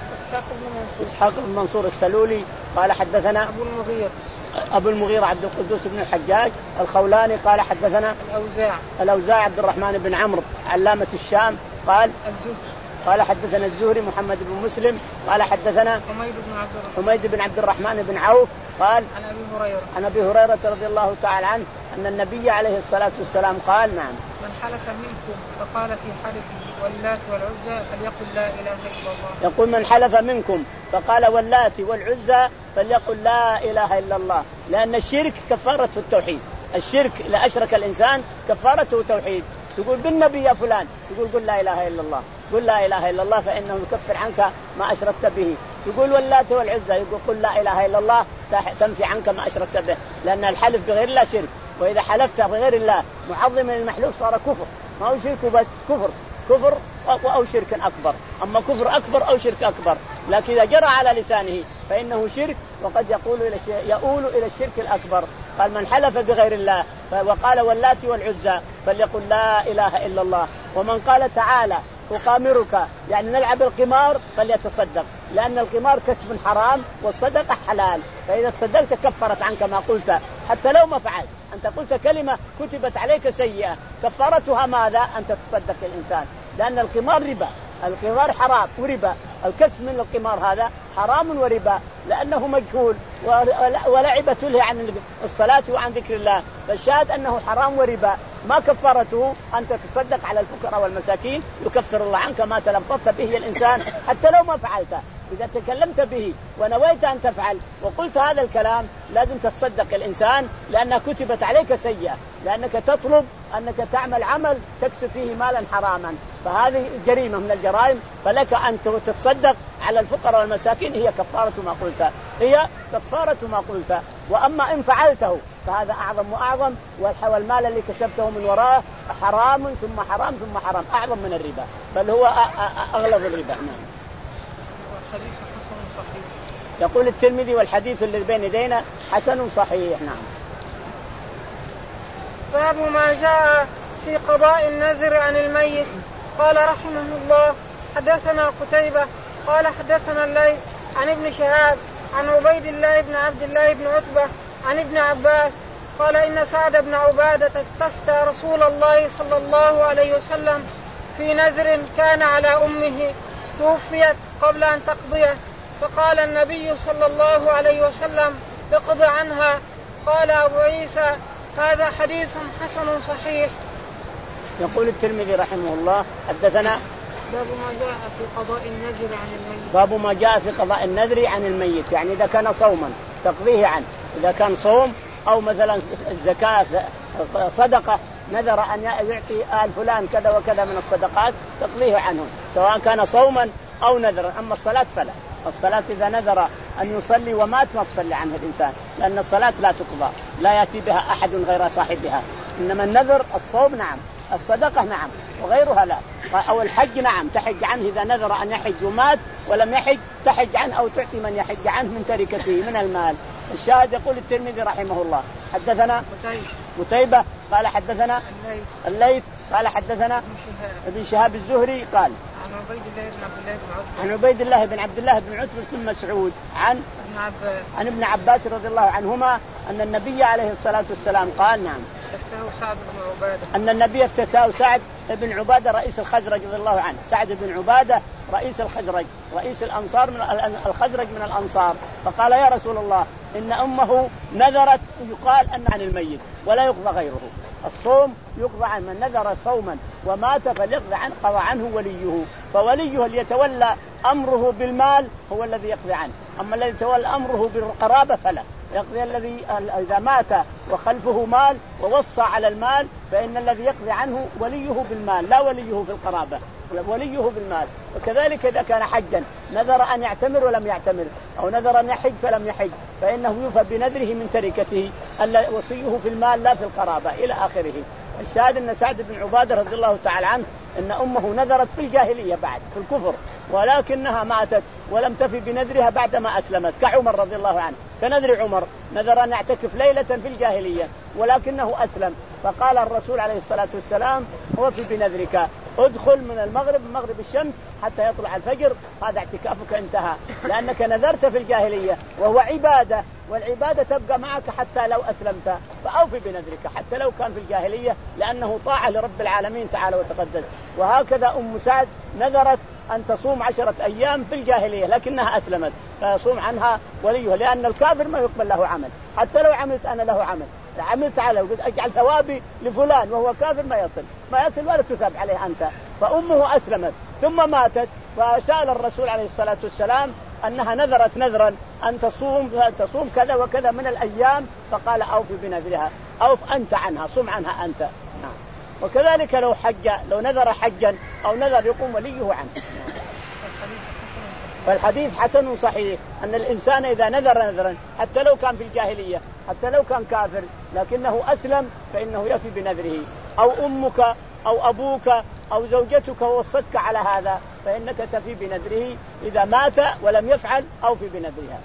Speaker 2: إسحاق بن منصور السلولي قال حدثنا
Speaker 1: أبو المغيرة
Speaker 2: أبو المغيرة عبد القدوس بن الحجاج الخولاني قال حدثنا
Speaker 1: الأوزاع
Speaker 2: الأوزاع عبد الرحمن بن عمرو علامة الشام قال
Speaker 1: الزهري
Speaker 2: قال حدثنا الزهري محمد بن مسلم قال حدثنا
Speaker 1: حميد بن عبد الرحمن
Speaker 2: حميد بن عبد الرحمن بن عوف قال
Speaker 1: عن أبي هريرة
Speaker 2: عن أبي هريرة رضي الله تعالى عنه أن النبي عليه الصلاة والسلام قال نعم
Speaker 1: من حلف منكم فقال في حلفه واللات والعزى فليقل لا إله إلا الله.
Speaker 2: يقول من حلف منكم فقال واللات والعزى فليقل لا إله إلا الله، لأن الشرك كفارة التوحيد، الشرك إذا أشرك الإنسان كفارته توحيد. تقول بالنبي يا فلان تقول قل لا إله إلا الله، قل لا إله إلا الله فإنه يكفر عنك ما أشركت به. يقول واللات والعزى يقول قل لا إله إلا الله تنفي عنك ما أشركت به، لأن الحلف بغير الله شرك، وإذا حلفت بغير الله معظم المحلوف صار كفر، ما هو شرك بس كفر كفر أو شرك أكبر، أما كفر أكبر أو شرك أكبر، لكن إذا جرى على لسانه فإنه شرك وقد يقول إلى يؤول إلى الشرك الأكبر. قال من حلف بغير الله وقال واللات والعزى فليقل لا إله إلا الله، ومن قال تعالى أقامرك يعني نلعب القمار فليتصدق، لأن القمار كسب حرام والصدقة حلال، فإذا تصدقت كفرت عنك ما قلت حتى لو ما فعلت. أنت قلت كلمة كتبت عليك سيئة كفارتها ماذا؟ أن تتصدق الإنسان، لأن القمار ربا، القمار حرام وربا، الكسب من القمار هذا حرام وربا لأنه مجهول ولعب تلهي عن الصلاة وعن ذكر الله، فالشاهد أنه حرام وربا. ما كفارته أن تتصدق على الفقراء والمساكين، يكفر الله عنك ما تلفظت به الإنسان حتى لو ما فعلته. إذا تكلمت به ونويت أن تفعل وقلت هذا الكلام لازم تتصدق الإنسان، لأنها كتبت عليك سيئة، لأنك تطلب أنك تعمل عمل تكسب فيه مالا حراما، فهذه جريمة من الجرائم، فلك أن تتصدق على الفقراء والمساكين، هي كفارة ما قلت، هي كفارة ما قلت. وأما إن فعلته فهذا أعظم وأعظم، والمال اللي كسبته من وراءه حرام ثم حرام ثم حرام، أعظم من الربا، بل هو أغلظ الربا. نعم.
Speaker 1: حديث حسن صحيح.
Speaker 2: يقول الترمذي والحديث الذي بين يدينا حسن صحيح. نعم.
Speaker 1: باب ما جاء في قضاء النذر عن الميت. قال رحمه الله حدثنا قتيبة قال حدثنا الليث عن ابن شهاب عن عبيد الله بن عبد الله بن عتبة عن ابن عباس قال إن سعد بن عبادة استفتى رسول الله صلى الله عليه وسلم في نذر كان على أمه توفيت قبل أن تقضيه، فقال النبي صلى الله عليه وسلم اقض عنها. قال أبو عيسى هذا حديث حسن صحيح.
Speaker 2: يقول الترمذي رحمه الله حدثنا
Speaker 1: باب ما جاء في قضاء النذر عن الميت.
Speaker 2: باب ما جاء في قضاء النذر عن الميت، يعني إذا كان صوما تقضيه عنه، إذا كان صوم أو مثلا الزكاة صدقة نذر أن يعطي آل فلان كذا وكذا من الصدقات تقضيه عنه سواء كان صوما أو نذرا. أما الصلاة فلا، الصلاة إذا نذر أن يصلي ومات ما تصلي عنه الإنسان، لأن الصلاة لا تقضى، لا يأتي بها أحد غير صاحبها. إنما النذر الصوم نعم، الصدقة نعم، وغيرها لا. أو الحج نعم تحج عنه إذا نذر أن يحج ومات ولم يحج تحج عنه أو تعطي من يحج عنه من تركته من المال. الشاهد يقول الترمذي رحمه الله حدثنا قتيبة قال حدثنا الليث قال حدثنا ابن شهاب الزهري قال
Speaker 1: عن عبيد الله بن عبد الله بن عتبة
Speaker 2: عن عبيد الله بن عبد الله بن عتبة بن مسعود عن
Speaker 1: ابن عباس
Speaker 2: عن ابن عباس رضي الله عنهما أن النبي عليه الصلاة والسلام قال نعم
Speaker 1: افتتاه سعد بن عبادة
Speaker 2: أن النبي افتتاه سعد بن عبادة رئيس الخزرج رضي الله عنه. سعد بن عبادة رئيس الخزرج، رئيس الأنصار من الخزرج من الأنصار. فقال يا رسول الله إن أمه نذرت يقال أن عن الميت ولا يقضى غيره. الصوم يقضى عن من نذر صوما ومات فليقضى عنه، قضى عنه وليه، فوليه اللي يتولى أمره بالمال هو الذي يقضي عنه. أما الذي يتولى أمره بالقرابة فلا يقضي. الذي إذا مات وخلفه مال ووصى على المال فإن الذي يقضي عنه وليه بالمال لا وليه في القرابة، وليه بالمال. وكذلك إذا كان حجا نذر أن يعتمر ولم يعتمر أو نذر أن يحج فلم يحج فإنه يوفى بنذره من تركته، وصيه في المال لا في القرابة إلى آخره. الشاهد أن سعد بن عبادة رضي الله تعالى عنه أن أمه نذرت في الجاهلية بعد في الكفر، ولكنها ماتت ولم تفي بنذرها بعدما أسلمت، كعمر رضي الله عنه. كنذر عمر نذر أن يعتكف ليلة في الجاهلية ولكنه أسلم، فقال الرسول عليه الصلاة والسلام وفي بنذرك، ادخل من المغرب مغرب الشمس حتى يطلع الفجر، هذا اعتكافك انتهى، لأنك نذرت في الجاهلية وهو عبادة، والعبادة تبقى معك حتى لو أسلمت، فأوفي بنذرك حتى لو كان في الجاهلية لأنه طاعة لرب العالمين تعالى وتقدس. وهكذا أم سعد نذرت أن تصوم عشرة أيام في الجاهلية لكنها أسلمت فيصوم عنها وليه، لأن الكافر ما يقبل له عمل، حتى لو عملت أنا له عمل عملت على وقلت أجعل ثوابي لفلان وهو كافر ما يصل ما يصل ولا تثاب عليه أنت. فأمه أسلمت ثم ماتت، فسأل الرسول عليه الصلاة والسلام أنها نذرت نذرا أن تصوم تصوم كذا وكذا من الأيام، فقال أوفي بنذرها، أوف أنت عنها، صم عنها أنت. نعم. وكذلك لو حج لو نذر حجا أو نذر يقوم وليه عنه. فالحديث حسن صحيح أن الإنسان إذا نذر نذرا حتى لو كان في الجاهلية حتى لو كان كافر لكنه أسلم فإنه يفي بنذره، أو أمك أو أبوك أو زوجتك وصتك على هذا فإنك تفي بنذره إذا مات ولم يفعل أوفي بنذرها.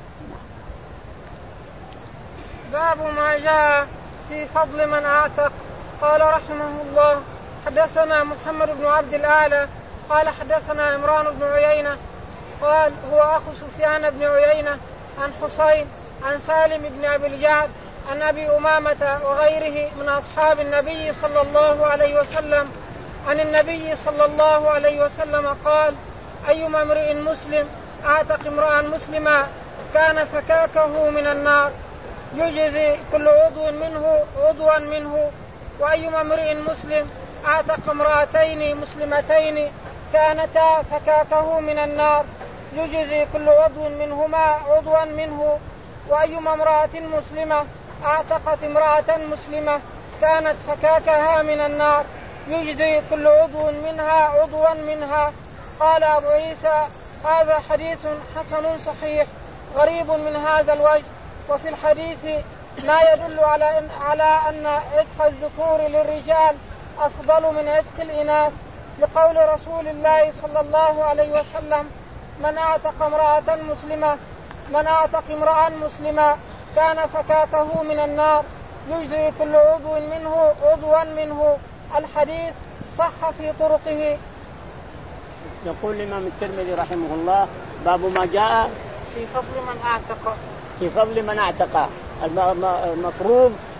Speaker 1: باب ما جاء في فضل من أعتق. قال رحمه الله حدثنا محمد بن عبد الأعلى قال حدثنا عمران بن عيينة قال هو أخو سفيان بن عيينة عن حسين عن سالم بن أبي الجعد عن أبي أمامة وغيره من أصحاب النبي صلى الله عليه وسلم عن النبي صلى الله عليه وسلم قال أيما امرئ مسلم أعتق امرأ مسلما كان فكاكه من النار يجزي كل عضو منه عضوا منه، وأيما امرئ مسلم أعتق امرأتين مسلمتين كانتا فكاكه من النار يجزي كل عضو منهما عضوا منه، وأيما امرأة مسلمة أعتقت امرأة مسلمة كانت فكاكها من النار يجزي كل عضو منها عضوا منها. قال أبو عيسى هذا حديث حسن صحيح غريب من هذا الوجه. وفي الحديث ما يدل على أن, على أن عتق الذكور للرجال أفضل من عتق الإناث، لقول رسول الله صلى الله عليه وسلم من أعتق امرأة مسلمة من أعتق امرأة مسلمة كان فكاكه من النار يجزي كل عضو منه عضوا منه. الحديث صح في طرقه.
Speaker 2: يقول الإمام الترمذي رحمه الله باب ما جاء
Speaker 1: في فضل من أعتق
Speaker 2: في فضل من أعتق. المفروض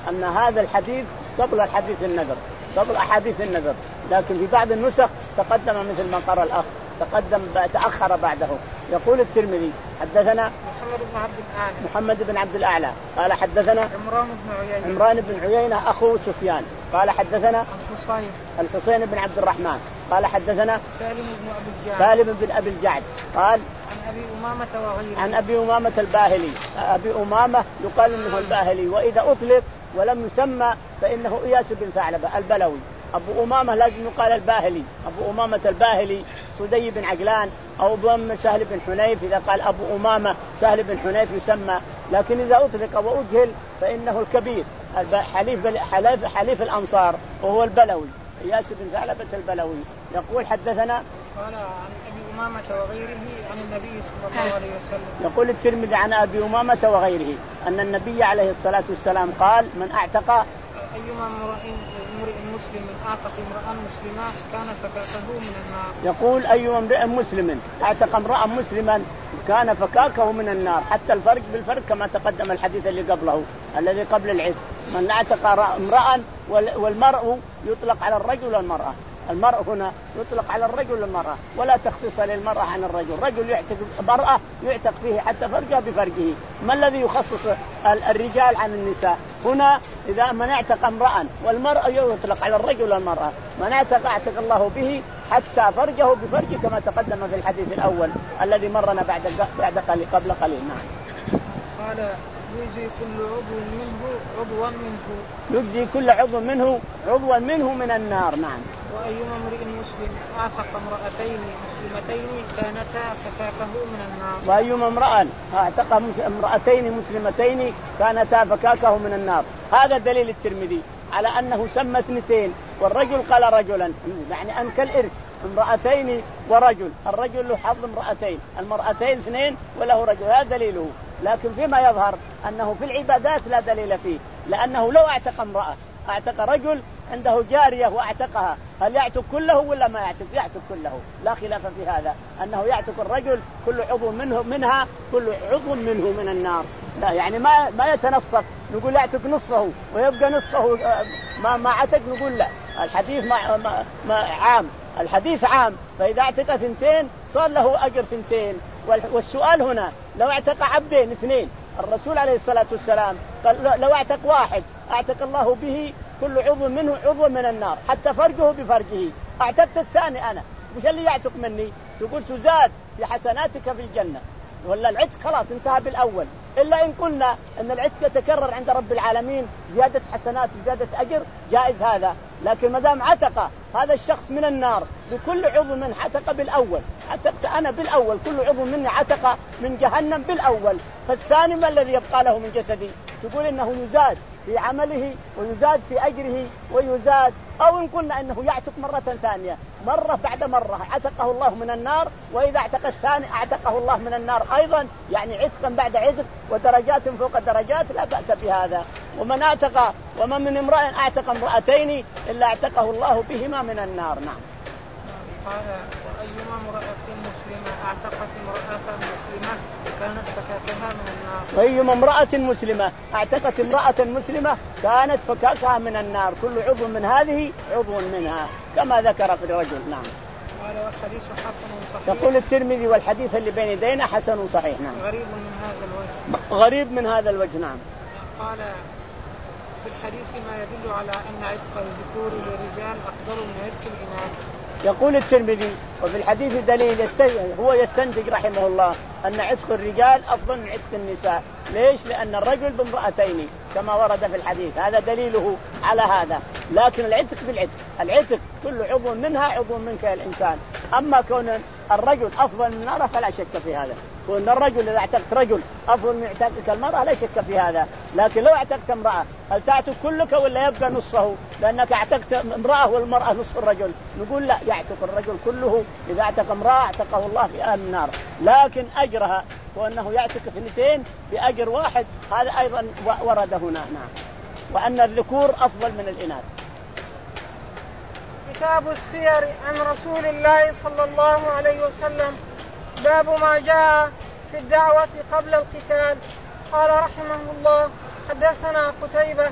Speaker 2: أن هذا الحديث قبل الحديث النذر، قبل أحاديث النذر، لكن في بعض النسخ تقدم مثل ما قرأ الأخ، تقدم تأخر بعده. يقول الترمذي حدثنا
Speaker 1: محمد بن عبد الأعلى
Speaker 2: محمد بن عبد الأعلى قال حدثنا
Speaker 1: عمران بن عيينة
Speaker 2: عمران بن عيينة أخو سفيان قال حدثنا
Speaker 1: الحصين
Speaker 2: الحسين بن عبد الرحمن قال حدثنا
Speaker 1: سالم بن أبي الجعد
Speaker 2: سالم بن أبي الجعد قال
Speaker 1: عن أبي أمامة وغيره
Speaker 2: عن أبي أمامة الباهلي. أبي أمامة يقال إنه الباهلي، وإذا أطلق ولم يسمى فإنه إياس بن ثعلبة البلوي. أبو أمامة لازم يقال الباهلي، أبو أمامة الباهلي صدي بن عجلان أو ضم سهل بن حنيف. إذا قال أبو أمامة سهل بن حنيف يسمى، لكن إذا أطلق وأجهل فإنه الكبير حليف, حليف, حليف الأنصار وهو البلوي إياس بن ثعلبة البلوي. يقول حدثنا
Speaker 1: قال عن أبي أمامة وغيره عن النبي صلى الله عليه وسلم.
Speaker 2: يقول الترمذي عن أبي أمامة وغيره أن النبي عليه الصلاة والسلام قال من أعتق
Speaker 1: أيما امرئ مسلم أعتق امرأ مسلما كان فكاكه من النار.
Speaker 2: يقول أيما امرئ مسلم أعتق امرأ مسلما كان فكاكه من النار، حتى الفرق بالفرق كما تقدم الحديث اللي قبله الذي قبل العتق. من اعتق امرأ، والمرء يطلق على الرجل والمرأة، المرء هنا يطلق على الرجل والمرأة ولا تخصيص للمرأة عن الرجل. رجل يعتق مرأة يعتق فيه حتى فرقها بفرقه. ما الذي يخصص الرجال عن النساء هنا؟ إذا من اعتق امرأ، والمرأة يطلق على الرجل والمرأة. من اعتق اعتق الله به حتى فرجه بفرجه كما تقدم في الحديث الأول الذي مرنا بعد بعد قليل قبل قليل. نعم.
Speaker 1: قال يجزي كل عضو منه عضوا منه
Speaker 2: يجزي كل عضو منه عضوا منه من النار. نعم.
Speaker 1: وأيما امرئ مسلم أعتق امرأتين مسلمتين كانتا فكاكه من النار.
Speaker 2: وأيما امرأ أعتق امرأتين مسلمتين كانتا فكاكه من النار. هذا دليل الترمذي على أنه سمى اثنتين والرجل قال رجلا، يعني أن كالإرث امرأتين ورجل، الرجل له حظ امرأتين، المرأتين اثنين وله رجل، هذا دليله. لكن فيما يظهر أنه في العبادات لا دليل فيه، لأنه لو اعتق امرأة اعتق رجل عنده جارية واعتقها، هل يعتق كله ولا ما يعتق؟ يعتق كله، لا خلاف في هذا، أنه يعتق الرجل كل عضو منه منها كل عضو منه من النار. لا يعني ما ما يتنصف نقول يعتق نصفه ويبقى نصفه ما ما عتق، نقول لا، الحديث ما ما, ما عام، الحديث عام، فإذا اعتق ثنتين صار له أجر ثنتين. والسؤال هنا لو اعتق عبدين اثنين، الرسول عليه الصلاة والسلام قال لو اعتق واحد اعتق الله به كل عضو منه عضو من النار حتى فرجه بفرجه. اعتقت الثاني أنا، وش اللي يعتق مني؟ تقول تزاد في حسناتك في الجنة، ولا العتق خلاص انتهى بالأول. إلا إن قلنا أن العتق يتكرر عند رب العالمين زيادة حسنات زيادة أجر جائز هذا، لكن ما دام عتق هذا الشخص من النار بكل عضو من عتق بالأول، عتقت أنا بالأول كل عضو مني عتق من جهنم بالأول، فالثاني ما الذي يبقى له من جسدي؟ تقول إنه يزاد في عمله ويزاد في أجره ويزاد، أو إن قلنا أنه يعتق مرة ثانية مرة بعد مرة عتقه الله من النار، وإذا اعتق الثاني اعتقه الله من النار أيضا، يعني عتقا بعد عتق ودرجات فوق درجات، لا بأس بهذا. ومن اعتق ومن من امرأ اعتق امرأتين إلا اعتقه الله بهما من النار. نعم.
Speaker 1: قال وأيما امرأة مسلمة اعتقت امرأة مسلمة كانت فكاكها من النار.
Speaker 2: وأيما امرأة مسلمة اعتقت امرأة مسلمة كانت فكاكها من النار، كل عضو من هذه عضو منها كما ذكر في الرجل. نعم.
Speaker 1: قال والحديث حسن صحيح.
Speaker 2: يقول الترمذي والحديث اللي بين يدينا حسن صحيح. نعم.
Speaker 1: غريب من هذا الوجه.
Speaker 2: غريب من هذا الوجه. نعم.
Speaker 1: قال في الحديث ما يدل على أن عتق الذكور للرجال أفضل من عتق الإناث.
Speaker 2: يقول الترمذي وفي الحديث دليل هو يستنتج رحمه الله أن عتق الرجال أفضل من عتق النساء. ليش؟ لأن الرجل بامرأتين كما ورد في الحديث، هذا دليله على هذا. لكن العتق بالعتق، العتق كل عضو منها عضو منك يا الإنسان. أما كون الرجل أفضل من المرأة فلا شك في هذا، كون الرجل إذا اعتقت رجل أفضل من اعتقك المرأة لا شك في هذا. لكن لو اعتقت امرأة هل تعتق كلك ولا يبقى نصفه؟ لأنك اعتقت امرأة والمرأة نصف الرجل، نقول لا، يعتق الرجل كله. إذا اعتق امرأة اعتقه الله في أهل النار، لكن أجرها وأنه يعتق اثنتين بأجر واحد هذا أيضا ورد هنا. نعم. وأن الذكور أفضل من الإناث.
Speaker 1: كتاب السير عن رسول الله صلى الله عليه وسلم. باب ما جاء في الدعوة قبل القتال. قال رحمه الله حدثنا قتيبة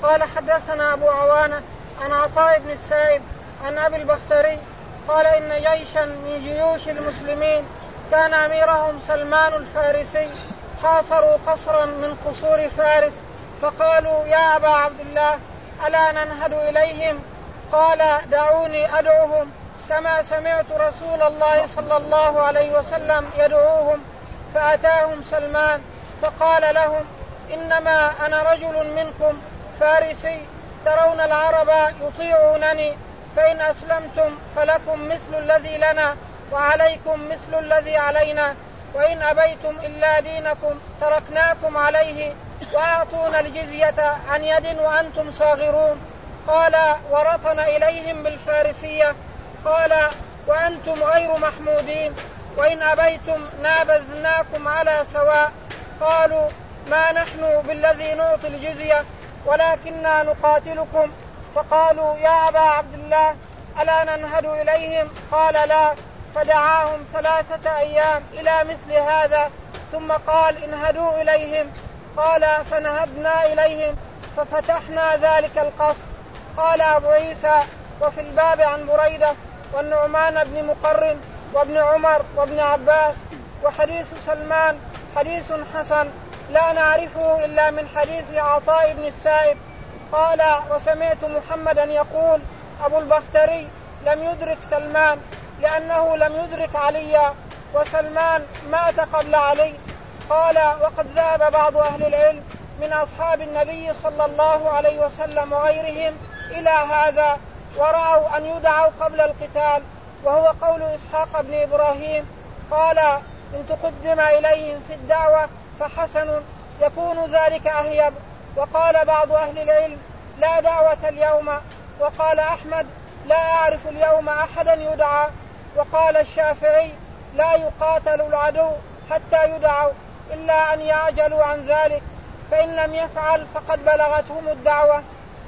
Speaker 1: قال حدثنا أبو عوانة عن عطاء بن السائب عن أبي البختري قال إن جيشا من جيوش المسلمين كان أميرهم سلمان الفارسي حاصروا قصرا من قصور فارس فقالوا يا أبا عبد الله ألا ننهد إليهم؟ قال دعوني أدعوهم كما سمعت رسول الله صلى الله عليه وسلم يدعوهم. فأتاهم سلمان فقال لهم إنما أنا رجل منكم فارسي ترون العرب يطيعونني فإن أسلمتم فلكم مثل الذي لنا وعليكم مثل الذي علينا وإن أبيتم إلا دينكم تركناكم عليه وأعطونا الجزية عن يد وأنتم صاغرون. قال ورطن إليهم بالفارسية قال وأنتم غير محمودين وإن أبيتم نابذناكم على سواء. قالوا ما نحن بالذي نعطي الجزية ولكننا نقاتلكم. فقالوا يا أبا عبد الله ألا ننهد إليهم؟ قال لا. فدعاهم ثلاثة أيام إلى مثل هذا ثم قال انهدوا إليهم. قال فنهدنا إليهم ففتحنا ذلك القصر. قال أبو عيسى وفي الباب عن بريدة والنعمان بن مقرن وابن عمر وابن عباس. وحديث سلمان حديث حسن لا نعرفه إلا من حديث عطاء بن السائب. قال وسمعت محمدا يقول أبو البختري لم يدرك سلمان لأنه لم يدرك عليا وسلمان مات قبل علي. قال وقد ذهب بعض أهل العلم من أصحاب النبي صلى الله عليه وسلم وغيرهم إلى هذا ورأوا أن يدعوا قبل القتال وهو قول إسحاق بن إبراهيم قال إن تقدم إليهم في الدعوة فحسن يكون ذلك أهيب. وقال بعض أهل العلم لا دعوة اليوم. وقال أحمد لا أعرف اليوم أحدا يدعى. وقال الشافعي لا يقاتل العدو حتى يدعوا إلا أن يعجلوا عن ذلك فإن لم يفعل فقد بلغتهم الدعوة.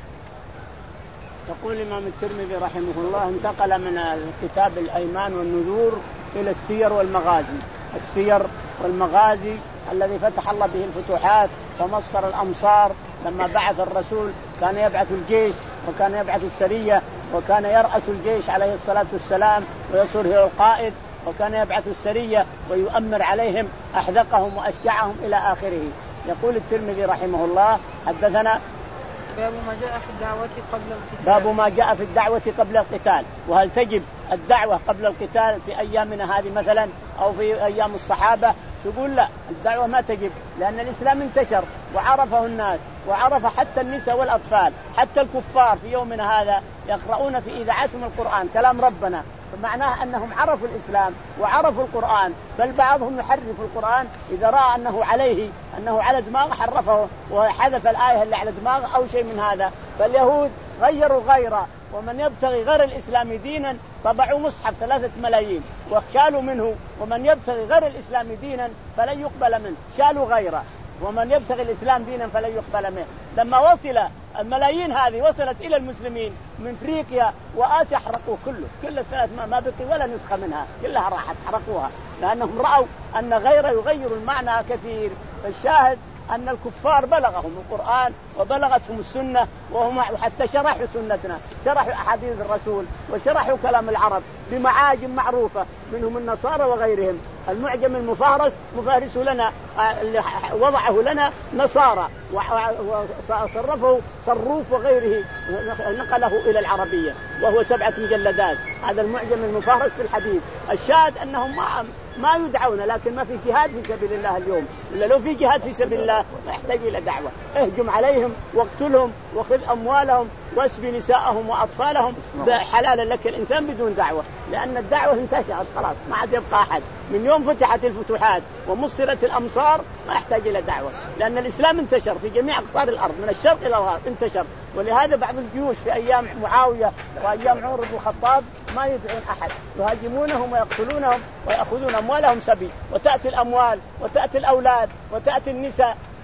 Speaker 2: تقول الإمام الترمذي رحمه الله انتقل من كتاب الأيمان والنذور إلى السير والمغازي. السير والمغازي الذي فتح الله به الفتوحات ومصر الأمصار. لما بعث الرسول كان يبعث الجيش وكان يبعث السرية وكان يرأس الجيش عليه الصلاة والسلام ويصير هو القائد وكان يبعث السرية ويؤمر عليهم أحذقهم وأشجعهم إلى آخره. يقول الترمذي رحمه الله حدثنا
Speaker 1: باب ما جاء في الدعوة قبل القتال.
Speaker 2: باب ما جاء في الدعوة قبل القتال. وهل تجب الدعوة قبل القتال في أيامنا هذه مثلا أو في أيام الصحابة؟ تقول لا، الدعوة ما تجب لأن الإسلام انتشر وعرفه الناس وعرف حتى النساء والأطفال حتى الكفار في يومنا هذا يقرؤون في إذاعتهم القرآن كلام ربنا، فمعناه أنهم عرفوا الإسلام وعرفوا القرآن. بل بعضهم يحرف القرآن إذا رأى أنه عليه أنه على دماغه حرفه وحذف الآية اللي على دماغه أو شيء من هذا. فاليهود غيروا غيره ومن يبتغي غير الإسلام دينا طبعوا مصحف ثلاثة ملايين وشالوا منه ومن يبتغي غير الإسلام دينا فلن يقبل منه شالوا غيره ومن يبتغي الإسلام دينا فلن يقبل منه. لما وصل الملايين هذه وصلت إلى المسلمين من أفريقيا وآسيا حرقوه كله كل الثلاث ما, ما بقي ولا نسخة منها كلها راحت حرقوها لأنهم رأوا أن غيره يغير المعنى كثير. فالشاهد أن الكفار بلغهم القرآن وبلغتهم السنة وهم حتى شرحوا سنتنا شرحوا أحاديث الرسول وشرحوا كلام العرب بمعاجم معروفة منهم النصارى وغيرهم. المعجم المفارس مفارس لنا اللي وضعه لنا نصارى وصرفه صروف وغيره نقله إلى العربية وهو سبعة مجلدات. هذا المعجم المفارس في الحديث. الشاهد أنهم ما ما يدعون لكن ما في جهاد في سبيل الله اليوم. إلا لو في جهاد في سبيل الله ما يحتاج إلى دعوة. اهجم عليهم واقتلهم وخذ أموالهم واسبي نساءهم وأطفالهم حلالا لك الإنسان بدون دعوة لأن الدعوة انتشرت خلاص ما عاد يبقى أحد. من يوم فتحت الفتوحات ومصرت الأمصار ما يحتاج إلى دعوة لأن الإسلام انتشر في جميع أقطار الأرض من الشرق إلى الغرب انتشر. ولهذا بعض الجيوش في أيام معاوية وأيام عمر بن الخطاب ما يدعون أحد يهاجمونهم ويقتلونهم ويأخذون أموالهم سبي وتأتي الأموال وتأتي الأولاد وتأتي النساء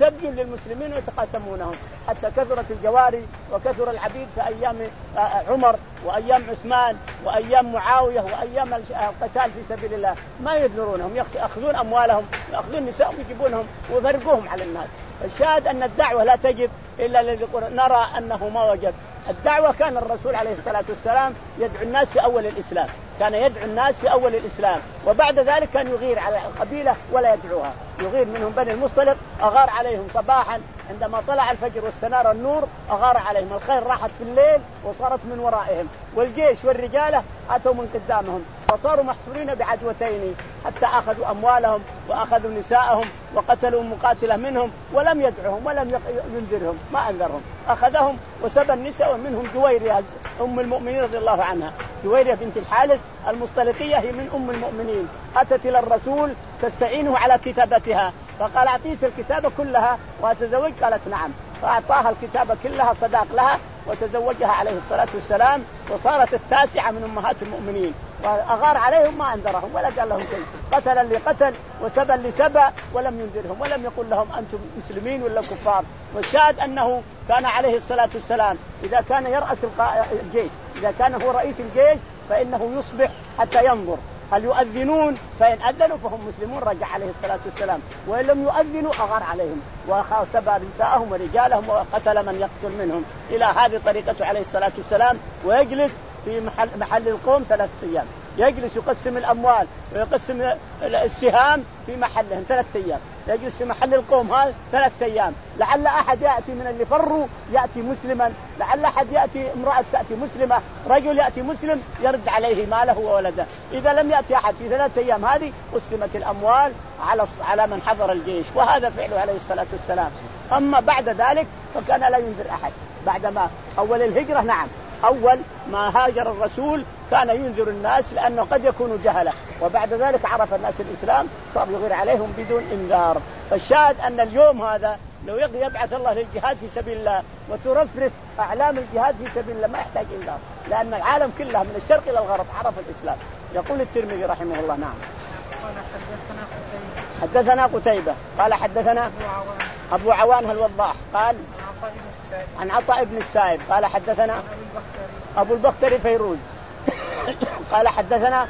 Speaker 2: سبي للمسلمين ويتقاسمونهم، حتى كثرت الجواري وكثر العبيد في أيام عمر وأيام عثمان وأيام معاوية وأيام القتال في سبيل الله، ما يذنرونهم، يأخذون أموالهم ويأخذون نسائهم يجيبونهم ويفرقوهم على الناس. الشاهد أن الدعوة لا تجب إلا الذي نرى أنه ما وجب. الدعوة كان الرسول عليه الصلاة والسلام يدعو الناس في أول الإسلام، كان يدعو الناس في أول الإسلام، وبعد ذلك كان يغير على القبيلة ولا يدعوها، يغير منهم بني المصطلق، أغار عليهم صباحا عندما طلع الفجر واستنار النور، أغار عليهم، الخير راحت في الليل وصارت من ورائهم، والجيش والرجالة أتوا من قدامهم، فصاروا محصورين بعدوتين حتى أخذوا أموالهم وأخذوا نساءهم وقتلوا مقاتلة منهم، ولم يدعوهم ولم ينذرهم، ما أنذرهم، أخذهم وسبى النساء، ومنهم جويرية أم المؤمنين رضي الله عنها، جويرية بنت الحارث المصطلقية هي من أم المؤمنين، أتت إلى الرسول تستعينه على كتابتها، فقال أعطيت الكتابة كلها وأتزوج؟ قالت نعم، فأعطاها الكتابة كلها صداق لها وتزوجها عليه الصلاة والسلام، وصارت التاسعة من أمهات المؤمنين، وأغار عليهم ما أنذرهم ولا قال لهم شيء، قتل اللي قتل وسبى اللي سبى ولم ينذرهم ولم يقول لهم أنتم مسلمين ولا كفار. والشاهد أنه كان عليه الصلاة والسلام إذا كان يرأس الجيش، إذا كان هو رئيس الجيش فإنه يصبح حتى ينظر هل يؤذنون، فإن أذنوا فهم مسلمون، رجع عليه الصلاة والسلام، وإن لم يؤذنوا أغار عليهم وسبى نساءهم ورجالهم وقتل من يقتل منهم. إلى هذه طريقته عليه الصلاة والسلام. ويجلس في محل, محل القوم ثلاث أيام، يجلس يقسم الأموال ويقسم السهام في محلهم ثلاث أيام، يجلس في محل القوم هذا ثلاث أيام، لعل أحد يأتي من اللي فروا يأتي مسلما، لعل أحد يأتي امرأة تأتي مسلمة، رجل يأتي مسلم يرد عليه ماله وولده. إذا لم يأتي أحد في ثلاث أيام هذه قسمت الأموال على على من حضر الجيش، وهذا فعله عليه الصلاة والسلام. أما بعد ذلك فكان لا ينذر أحد. بعدما أول الهجرة نعم، أول ما هاجر الرسول كان ينذر الناس لأنه قد يكونوا جهلة، وبعد ذلك عرف الناس الإسلام صار يغير عليهم بدون إنذار. فالشاهد أن اليوم هذا لو يبعث الله للجهاد في سبيل الله وترفرف أعلام الجهاد في سبيل الله ما يحتاج إنذار، لأن العالم كله من الشرق إلى الغرب عرف الإسلام. يقول الترمذي رحمه الله نعم. حدثنا قتيبة قال حدثنا أبو عوان الوضاح قال عن عطاء بن السائب قال حدثنا أبو البختري فيروز قال حدثنا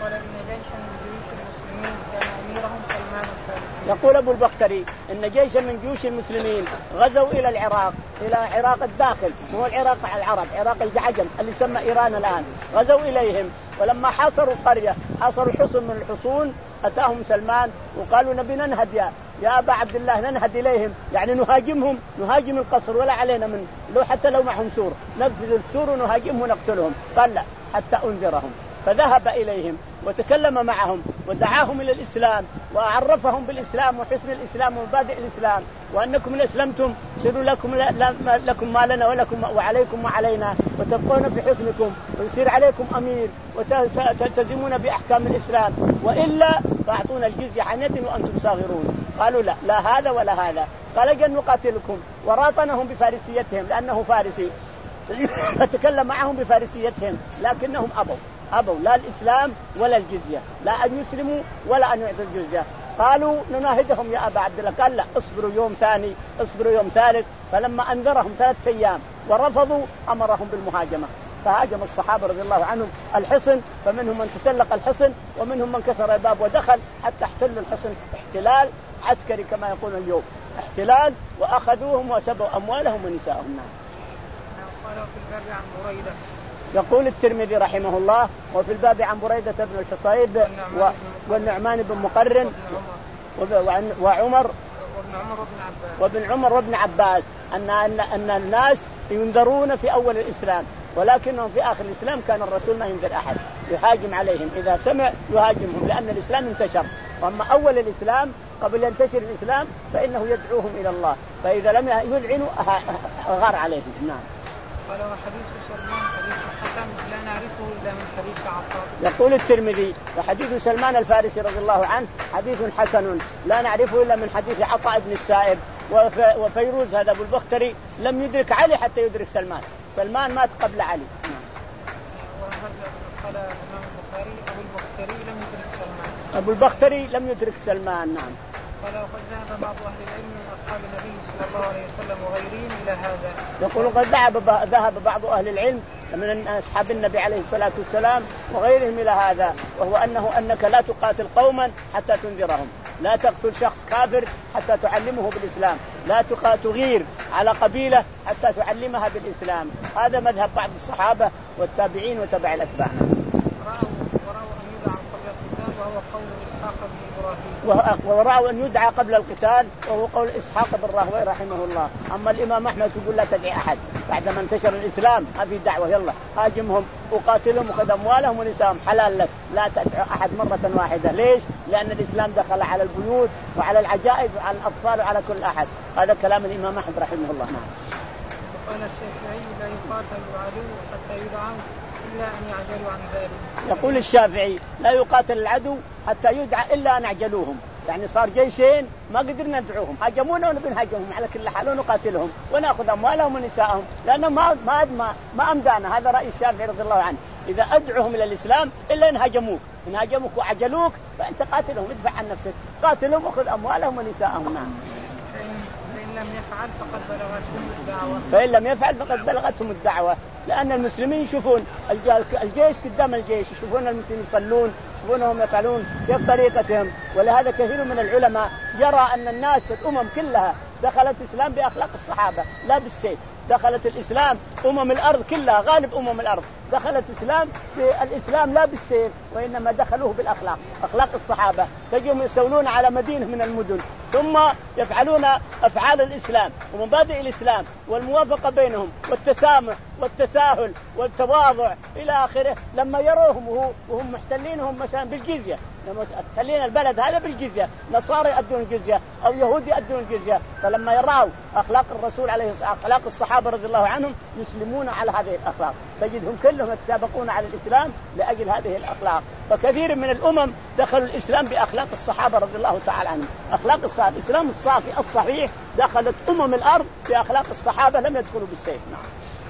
Speaker 2: يقول أبو البختري إن جيشا من جيوش المسلمين غزوا إلى العراق، إلى عراق الداخل، مو العراق على العرب، عراق العجم اللي يسمى إيران الآن، غزوا إليهم. ولما حاصروا القرية، حاصروا حصن من الحصون، أتاهم سلمان وقالوا نبي ننهد يا يا أبا عبد الله، ننهد إليهم يعني نهاجمهم، نهاجم القصر ولا علينا من لو حتى لو معهم سور، ننفذ السور ونهاجمهم ونقتلهم. قال لا حتى أنذرهم. فذهب إليهم وتكلم معهم ودعاهم إلى الإسلام وعرفهم بالإسلام وحسن الإسلام ومبادئ الإسلام، وأنكم إن أسلمتم يصير لكم لكم ما لنا ولكم وعليكم ما علينا، وتبقون في حسنكم ويصير عليكم أمير وتلتزمون بأحكام الإسلام، وإلا فأعطونا الجزية عن يد وأنتم صاغرون. قالوا لا لا هذا ولا هذا. قال أجل نقاتلكم، وراطنهم بفارسيتهم لأنه فارسي، فتكلم معهم بفارسيتهم لكنهم أبوا أبوا لا الإسلام ولا الجزية، لا أن يسلموا ولا أن يعطوا الجزية. قالوا نناهدهم يا أبا عبد الله، قال لا اصبروا يوم ثاني، اصبروا يوم ثالث. فلما أنذرهم ثلاث أيام ورفضوا أمرهم بالمهاجمة، فهاجم الصحابة رضي الله عنهم الحصن، فمنهم من تسلق الحصن ومنهم من كسر الباب ودخل حتى احتلوا الحصن احتلال عسكري كما يقول اليوم، احتلال، وأخذوهم وسبوا أموالهم ونساءهم.
Speaker 1: قالوا في الباب عن بريدة.
Speaker 2: يقول الترمذي رحمه الله وفي الباب عن بريدة بن الحصيب والنعمان بن مقرن وعمر وابن عمر وابن عباس أن أن أن الناس ينذرون في أول الإسلام، ولكنهم في آخر الإسلام كان الرسول ما ينذر أحد، يهاجم عليهم إذا سمع يهاجمهم لأن الإسلام انتشر. وأما أول الإسلام قبل ينتشر الإسلام فإنه يدعوهم إلى الله، فإذا لم يذعنوا غار عليهم. نعم.
Speaker 1: قال وحديث سلمان حديث حسن لا نعرفه إلا من حديث عطاء.
Speaker 2: يقول الترمذي وحديث سلمان الفارسي رضي الله عنه حديث حسن لا نعرفه إلا من حديث عطاء بن السائب. وفيروز هذا أبو البختري لم يدرك علي حتى يدرك سلمان، سلمان مات قبل علي.
Speaker 1: قال الإمام البخاري أبو البختري لم يدرك سلمان.
Speaker 2: أبو البختري لم يدرك سلمان. نعم.
Speaker 1: قال وقد ذهب بعض أهل العلم من أصحاب النبي صلى الله عليه وسلم وغيرهم إلى هذا.
Speaker 2: يقول قد ذهب ذهب بعض أهل العلم من أصحاب النبي عليه الصلاة والسلام وغيرهم إلى هذا، وهو أنه أنك لا تقاتل قوما حتى تنذرهم، لا تقتل شخص كافر حتى تعلمه بالإسلام، لا تغير على قبيلة حتى تعلمها بالإسلام. هذا مذهب بعض الصحابة والتابعين وتبع الأتباع. ورأوا أن يدعى قبل القتال وهو قول إسحاق بن راهويه رحمه الله. أما الإمام أحمد يقول لا تدعي أحد بعدما انتشر الإسلام، هذه دعوة، يلا هاجمهم وقاتلهم وخذ أموالهم ونساهم، حلال لك، لا تدعو أحد مرة واحدة. ليش؟ لأن الإسلام دخل على البيوت وعلى العجائز وعلى الأطفال وعلى كل أحد. هذا كلام الإمام أحمد رحمه الله. نعم.
Speaker 1: وقال الشافعي لا يقاتل العدو حتى يدعوا إلا أن يعجلوا عن ذلك.
Speaker 2: يقول الشافعي لا يقاتل العدو حتى يدعى إلا أن يعجلوهم، يعني صار جيشين ما قدرنا ندعوهم، هاجمونا ونبنهاجمهم على كل حال ونقاتلهم ونأخذ أموالهم ونساءهم، لأنه ما ما ما, ما أمدانا. هذا رأي الشافعي رضي الله عنه، إذا أدعوهم إلى الإسلام إلا إن هاجموك، إن هاجموك وعجلوك فأنت قاتلهم، ادفع عن نفسك، قاتلهم وخذ أموالهم ونساءهم. نعم.
Speaker 1: فإن لم يفعل فقد بلغتهم الدعوة.
Speaker 2: فإن لم يفعل فقد بلغتهم الدعوة، لأن المسلمين يشوفون الجيش قدام الجيش، يشوفون المسلمين يصلون، يشوفونهم يفعلون كيف طريقتهم. ولهذا كثير من العلماء يرى أن الناس الأمم كلها دخلت الإسلام بأخلاق الصحابة لا بالسيف. دخلت الإسلام أمم الأرض كلها، غالب أمم الأرض دخلت الإسلام بالإسلام لا بالسيف، وإنما دخلوه بالأخلاق، أخلاق الصحابة. تجيهم يستولون على مدينة من المدن ثم يفعلون أفعال الإسلام ومبادئ الإسلام والموافقة بينهم والتسامح والتساهل والتواضع إلى آخره. لما يروهم وهم محتلينهم مثلا بالجزية، لما محتلين البلد هذا بالجزية، نصارى يؤدون الجزية أو يهود يؤدون الجزية، فلما يروا أخلاق الرسول عليه الصلاة والسلام، أخلاق الصحابة رضي الله عنهم، يسلمون على هذه الأخلاق، تجدهم كلهم يتسابقون على الإسلام لأجل هذه الأخلاق. فكثير من الأمم دخلوا الإسلام بأخلاق الصحابة رضي الله تعالى عنهم، أخلاق الصحابة. الإسلام الصافي الصحيح دخلت أمم الأرض بأخلاق الصحابة، لم يدخلوا بالسيف. نعم.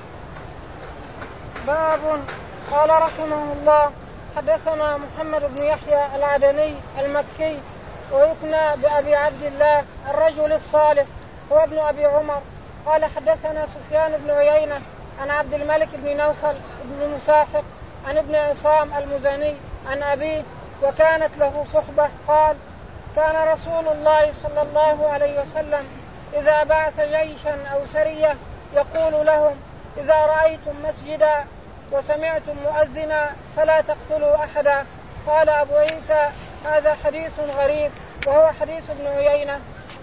Speaker 1: باب. قال رحمه الله حدثنا محمد بن يحيى العدني المكي ويكنى بأبي عبد الله الرجل الصالح هو ابن أبي عمر قال حدثنا سفيان بن عيينة عن عبد الملك بن نوفل بن مسافق عن ابن عصام المزني عن أبيه وكانت له صحبة قال كان رسول الله صلى الله عليه وسلم إذا بعث جيشا أو سرية يقول لهم إذا رأيتم مسجدا وسمعتم مؤذنا فلا تقتلوا أحدا. قال أبو عيسى هذا حديث غريب وهو حديث ابن عيينة.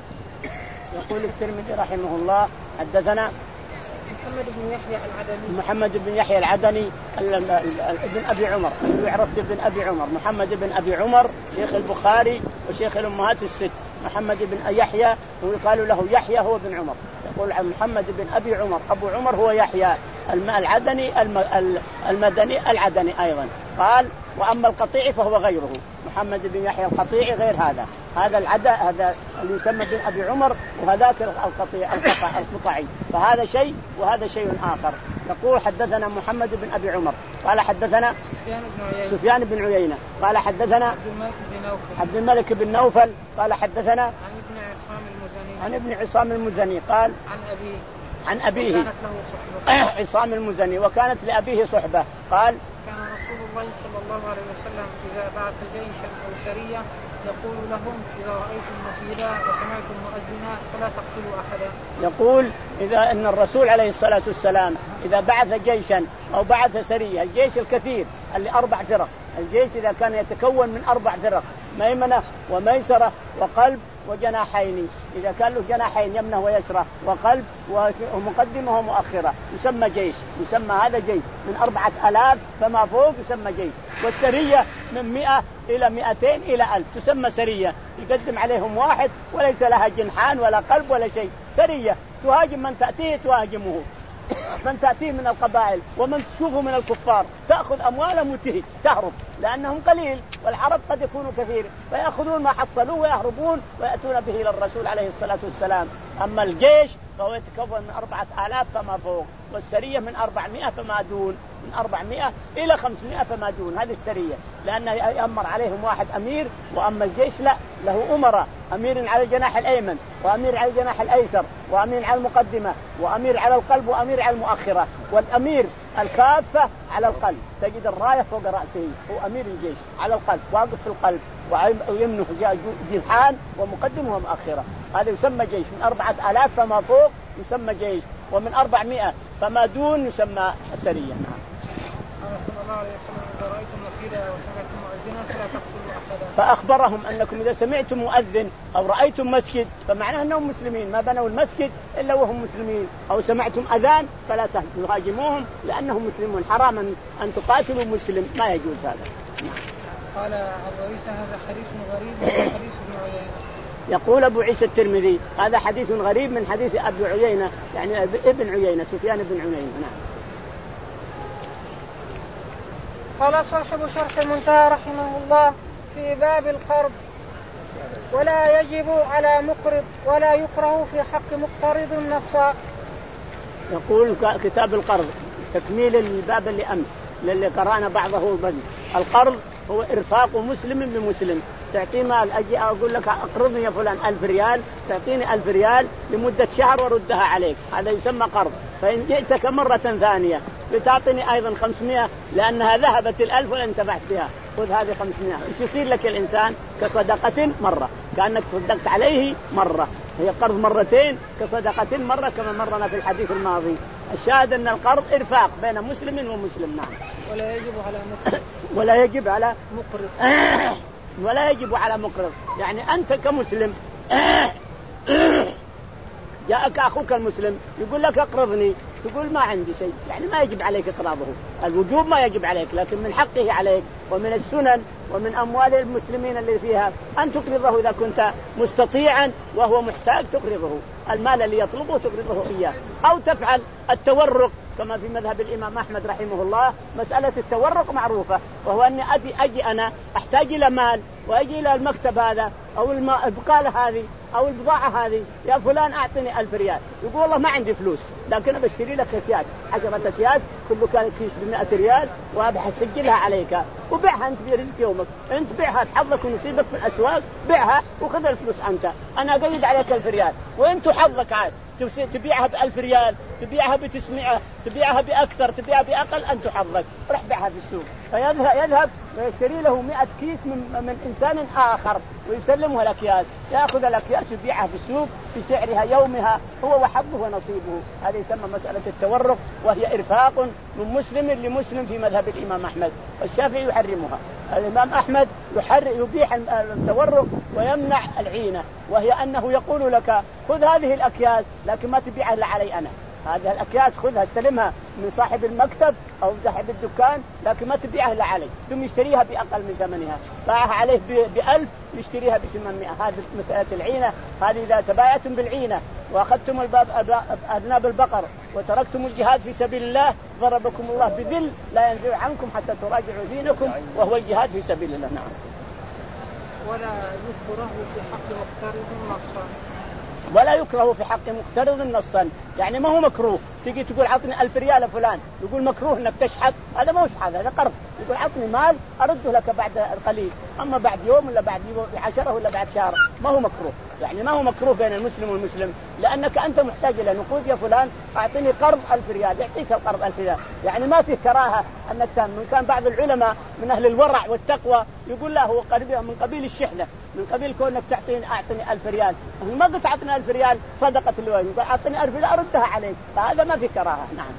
Speaker 2: يقول الترمذي رحمه الله حدثنا
Speaker 1: محمد بن يحيى العدني
Speaker 2: محمد بن يحيى العدني ابن أبي عمر، يعرف بن أبي عمر، محمد بن أبي عمر شيخ البخاري وشيخ الأمهات الست. محمد بن يحيى ويقال له يحيى هو بن عمر. يقول عن محمد بن أبي عمر أبو عمر هو يحيى العدني المدني العدني أيضا. قال وأما القطيع فهو غيره، محمد بن يحيى القطيع غير هذا، هذا العدا هذا اللي يسمى بن أبي عمر وهذاك القطيع القطعي، فهذا شيء وهذا شيء آخر. يقول حدثنا محمد بن أبي عمر قال حدثنا سفيان بن عيينة قال حدثنا عبد الملك بن نوفل قال حدثنا
Speaker 1: عن ابن عصام المزني
Speaker 2: عن ابن عصام المزني قال
Speaker 1: عن أبيه
Speaker 2: عن أبيه عصام المزني وكانت لأبيه صحبة. قال
Speaker 1: كان رسول الله صلى الله عليه وسلم إذا بعث جيشا أو سرية يقول لهم إذا رأيتم مسجدا وسمعتم مؤذنا فلا تقتلوا أحدا.
Speaker 2: يقول إذا أن الرسول عليه الصلاة والسلام إذا بعث جيشا أو بعث سرية، الجيش الكثير اللي أربع فرق، الجيش إذا كان يتكون من أربع فرق ميمنة وميسرة وقلب وجناحين، إذا كان له جناحين يمنة ويسرة وقلب ومقدمة ومؤخرة يسمى جيش، يسمى هذا جيش من أربعة آلاف فما فوق يسمى جيش. والسرية من مئة إلى مئتين إلى ألف تسمى سرية، يقدم عليهم واحد وليس لها جنحان ولا قلب ولا شيء، سرية تهاجم من تأتيه تهاجمه، من تأتيه من القبائل ومن تشوفه من الكفار تأخذ أموالهم وتهج تهرب، لأنهم قليل والعرب قد يكونوا كثير، فيأخذون ما حصلوه ويهربون ويأتون به إلى الرسول عليه الصلاة والسلام. أما الجيش فهو يتكون من أربعة آلاف فما فوق، والسرية من أربعمائة فما دون، من أربعمائة إلى خمسمائة فما دون، هذه السرية، لأنه يأمر عليهم واحد أمير. وأما الجيش لا، له أمراء، أمير على الجناح الأيمن، وأمير على الجناح الأيسر، وأمير على المقدمة، وأمير على القلب، وأمير على المؤخرة. والأمير الكافة على القلب، تجد الراية فوق رأسه، هو أمير الجيش على القلب، واقف في القلب، ويمنه جنحان ومقدمه ومؤخرة. هذا يسمى جيش. من أربعة آلاف فما فوق يسمى جيش، ومن أربعمائة فما دون يسمى سرية. نعم.
Speaker 1: صلى الله عليه وسلم إذا رأيتم نفيرا وسمعتم مؤذنا فلا تقتلوا أحدا.
Speaker 2: فأخبرهم أنكم إذا سمعتم مؤذن أو رأيتم مسجد فمعناه أنهم مسلمين، ما بنوا المسجد إلا وهم مسلمين، أو سمعتم أذان فلا تهاجموهم لأنهم مسلمون. حراما أن تقاتلوا مسلم، ما يجوز هذا.
Speaker 1: قال أبو عيسى هذا حديث غريب من حديث ابن عيينة.
Speaker 2: يقول أبو عيسى الترمذي هذا حديث غريب من حديث أبي عيينة، يعني ابن عيينة، سفيان بن عيينة. نعم.
Speaker 1: قال صاحب شرح المنتهى رحمه الله في باب القرض: ولا يجب على مقرض ولا يكره في حق مقترض نصا.
Speaker 2: يقول كتاب القرض تكميل الباب اللي أمس للي قرأنا بعضه بدل. القرض هو إرفاق مسلم بمسلم، تعطي مال، أجي أقول لك أقرضني يا فلان ألف ريال، تعطيني ألف ريال لمدة شهر وردها عليك، هذا يسمى قرض. فإن جئتك مرة ثانية بتعطيني أيضا خمسمائة لأنها ذهبت الألف ولا انتفعت بها، خذ هذه خمسمائة، إيش يصير لك الإنسان؟ كصدقة مرة، كأنك صدقت عليه مرة، هي قرض مرتين كصدقة مرة كما مرنا في الحديث الماضي. الشاهد أن القرض إرفاق بين مسلم ومسلم. نعم.
Speaker 1: ولا يجب على مقرض
Speaker 2: ولا يجب على
Speaker 1: مقرض
Speaker 2: ولا يجب على مقرض، يعني أنت كمسلم جاءك أخوك المسلم يقول لك أقرضني، تقول ما عندي شيء، يعني ما يجب عليك إقراضه، الوجوب ما يجب عليك، لكن من حقه عليك ومن السنن ومن أموال المسلمين اللي فيها أن تقرضه إذا كنت مستطيعا وهو محتاج، تقرضه المال اللي يطلبه تقرضه إياه، أو تفعل التورق كما في مذهب الإمام أحمد رحمه الله. مسألة التورق معروفة، وهو أني أجي, أجي أنا أحتاج إلى مال وأجي إلى المكتب هذا أو البقالة هذه أو البضاعة هذه، يا فلان أعطني ألف ريال، يقول والله ما عندي فلوس لكن أنا بشتري لك أكياس، عشرة أكياس كل كان كيس بمئة ريال وبحسجلها عليك وبيعها أنت في رزق يومك، أنت بيعها تحظك ونصيبك في الأسواق، بيعها وخذ الفلوس أنت، أنا أقيد عليك ألف ريال وأنت حظك عاد، تبيعها بألف ريال، تبيعها بتسمعة، تبيعها بأكثر، تبيعها بأقل، أنت حظك، رح بيعها في السوق. فيذهب يذهب ويشتري له مئة كيس من, من إنسان آخر ويسلمه الأكياس، يأخذ الأكياس يبيعها في السوق بسعرها يومها هو وحظه ونصيبه. هذه يسمى مسألة التورق، وهي إرفاق من مسلم لمسلم في مذهب الإمام أحمد، والشافعي يحرمها. الإمام أحمد يبيح التورق ويمنع العينة، وهي أنه يقول لك خذ هذه الأكياس لكن ما تبيعها إلا علي أنا، هذه الأكياس خذها استلمها من صاحب المكتب أو صاحب الدكان لكن ما تبيعها إلا علي، ثم يشتريها بأقل من ثمنها، باعها عليه بألف يشتريها بثمانمائة. هذه مسألة العينة. هذه إذا تبايعتم بالعينة وأخذتم أذناب البقر وتركتم الجهاد في سبيل الله ضربكم الله بذل لا ينزع عنكم حتى تراجعوا دينكم، وهو الجهاد في سبيل الله. نعم.
Speaker 1: ولا يذكره في حق مقترض نصا.
Speaker 2: ولا يكره في حق مقترض نصا، يعني ما هو مكروه تيجي تقول عطني ألف ريال فلان، يقول مكروه انك تشحت، هذا ما هو شحت، هذا قرض، يقول عطني مال أرده لك بعد القليل، أما بعد يوم ولا بعد عشرة ولا بعد شهر ما هو مكروه، يعني ما هو مكروه بين المسلم والمسلم، لأنك أنت محتاج إلى نقود يا فلان أعطني قرض ألف ريال، يعطيك القرض ألف ريال، يعني ما فيه كراهة أنك تهم. كان بعض العلماء من أهل الورع والتقوى يقول له هو قريب من قبيل الشحنة، من قبيل كونك تعطيني أعطني ألف ريال، ما قلت أعطني ألف ريال صدقة الوالد، يقول أعطني ألف ريال أردها عليك، فهذا ما في كراهة. نعم.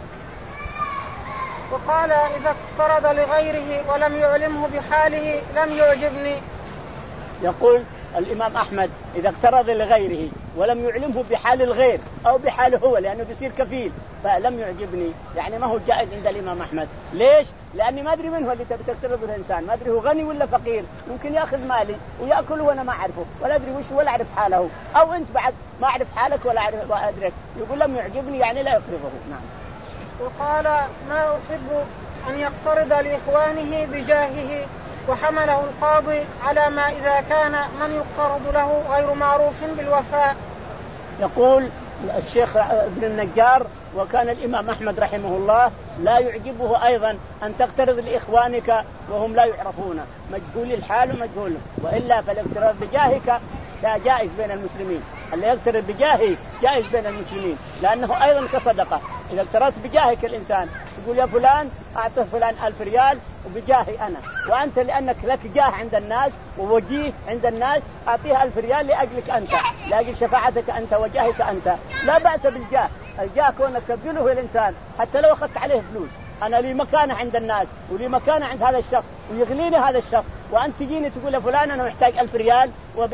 Speaker 1: وقال إذا اقترض لغيره ولم يعلمه بحاله لم يعجبني.
Speaker 2: يقول الإمام أحمد إذا اقترض لغيره ولم يعلمه بحال الغير أو بحاله هو لأنه بيصير كفيل فلم يعجبني، يعني ما هو جائز عند الإمام أحمد. ليش؟ لأني ما أدري من هو اللي تقترض الإنسان، ما أدري هو غني ولا فقير، ممكن يأخذ مالي ويأكل وأنا ما أعرفه ولا أدري وش ولا أعرف حاله، أو أنت بعد ما أعرف حالك ولا أعرف وأدرك، يقول لم يعجبني يعني لا يقرضه. نعم.
Speaker 1: وقال ما أحب أن يقترض لإخوانه بجاهه، وحمله القاضي على ما إذا كان من يقترض له غير معروف بالوفاء.
Speaker 2: يقول الشيخ ابن النجار، وكان الإمام أحمد رحمه الله لا يعجبه أيضا أن تقترض لإخوانك وهم لا يعرفون، مجهول الحال ومجهول، وإلا فالاقتراض بجاهك جائز بين المسلمين. اللي يقترض بجاهي جائز بين المسلمين، لأنه أيضا كصدقة. إذا اقترضت بجاهك الإنسان تقول يا فلان أعطه فلان ألف ريال وبجاهي أنا، وأنت لأنك لك جاه عند الناس ووجيه عند الناس أعطيه ألف ريال لأجلك أنت، لأجل شفاعتك أنت وجاهك أنت، لا بأس بالجاه. الجاه كونك تبذله الإنسان حتى لو أخذت عليه فلوس، أنا لي مكانة عند الناس ولي مكانة عند هذا الشخص ويغليني هذا الشخص، وأنت تجيني تقول يا فلان أنا محتاج ألف ريال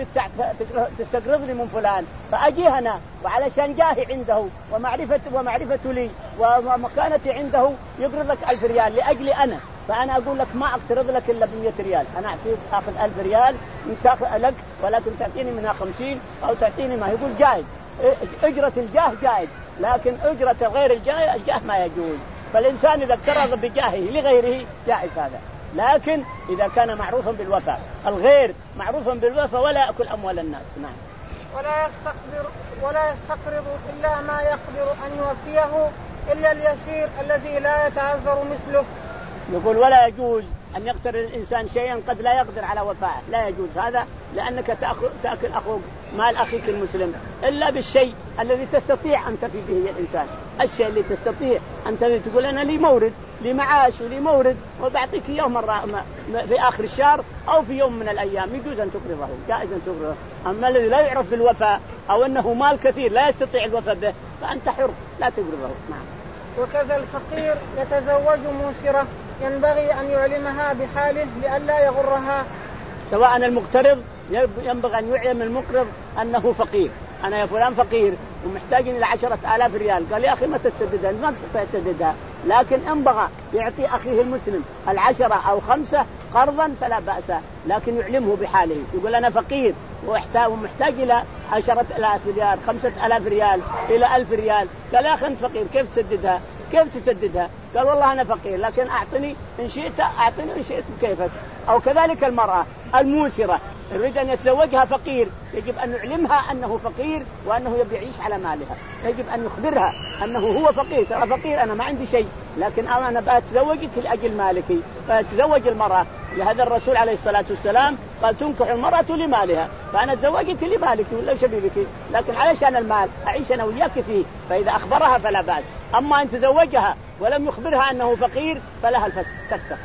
Speaker 2: وتستقرض لي من فلان، فأجي هنا وعلشان جاهي عنده ومعرفة ومعرفة لي ومكانتي عنده يقرض لك ألف ريال لأجلي أنا، فأنا أقول لك ما أقترض لك إلا بمئة ريال، أنا أعطيك أخذ ألف ريال تأخذ لك ولكن تعطيني منها خمسين أو تعطيني ما، يقول جائز. أجرة الجاه جائز، لكن أجرة غير الجاه الجاه ما يجوز. فالإنسان إذا اقترض بجاهه لغيره جائز هذا، لكن إذا كان معروفا بالوفاء. الغير معروفا بالوفاء ولا يأكل أموال الناس. نعم.
Speaker 1: ولا يستقدر ولا يستقرض إلا ما يقدر أن يوفيه إلا اليسير الذي لا يتعذر مثله.
Speaker 2: يقول ولا يجوز أن يقترض الإنسان شيئا قد لا يقدر على وفائه، لا يجوز هذا، لأنك تأكل أخوك مال أخيك المسلم إلا بالشيء الذي تستطيع أن تفي به الإنسان. الشيء اللي تستطيع أن تفي، تقول أنا لي مورد لي معاش ولي مورد وبعطيك يوم مرة في آخر الشهر أو في يوم من الأيام، يجوز أن تقرضه، جائز أن تقرضه. أما الذي لا يعرف بالوفاء أو أنه مال كثير لا يستطيع الوفاء به فأنت حر لا تقرضه. نعم.
Speaker 1: وكذا الفقير يتزوج موسرة ينبغي أن يعلمها بحاله لئلا يغرها.
Speaker 2: سواء المقترض ينبغي أن يعلم المقرض أنه فقير، أنا يا فلان فقير ومحتاج إلى عشرة آلاف ريال، قال يا أخي ما تتسددها، ما تستطيع تسددها، لكن إن بغى يعطي أخيه المسلم العشرة أو خمسة قرضا فلا بأس، لكن يعلمه بحاله، يقول أنا فقير ومحتاج إلى عشرة آلاف ريال، خمسة آلاف ريال، إلى ألف ريال، قال يا أخي أنت فقير كيف تسددها؟ كيف تسددها؟ قال والله أنا فقير لكن أعطني إن شئت أعطني إن شئت كيفك. أو كذلك المرأة الموسرة يريد أن يتزوجها فقير، يجب أن نعلمها أنه فقير وأنه يبي يعيش على مالها، يجب أن نخبرها أنه هو فقير، ترى فقير أنا ما عندي شيء لكن أنا بأتزوجك لأجل مالك، فتزوج المرأة. لهذا الرسول عليه الصلاة والسلام قال تنكح المرأة لمالها، فأنا تزوجك لمالك ولا شبيبك، لكن علشان المال أعيش أنا وياك فيه، فإذا أخبرها فلا بأس. أما أن تزوجها ولم يخبرها أنه فقير فلها الفسخ تفسخ.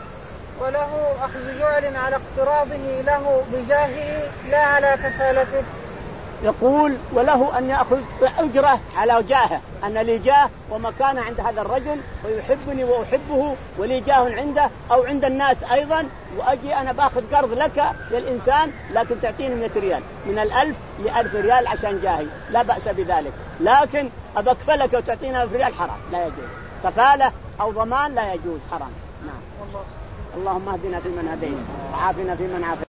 Speaker 1: وله أخذ جعل على اقتراضه له بجاهه لا على كفالته.
Speaker 2: يقول وله أن يأخذ أجره على جاهه، أن لي جاه ومكانة عند هذا الرجل ويحبني وأحبه ولي جاه عنده أو عند الناس أيضا، وأجي أنا بأخذ قرض لك للإنسان لكن تعطيني مئة ريال، من الألف لألف ريال عشان جاهي، لا بأس بذلك، لكن أبكفلك وتعطينا ألف ريال حرام، لا يجوز. كفالة أو ضمان لا يجوز، حرام. نعم. اللهم اهدنا فيمن هديت وعافنا فيمن عافيت.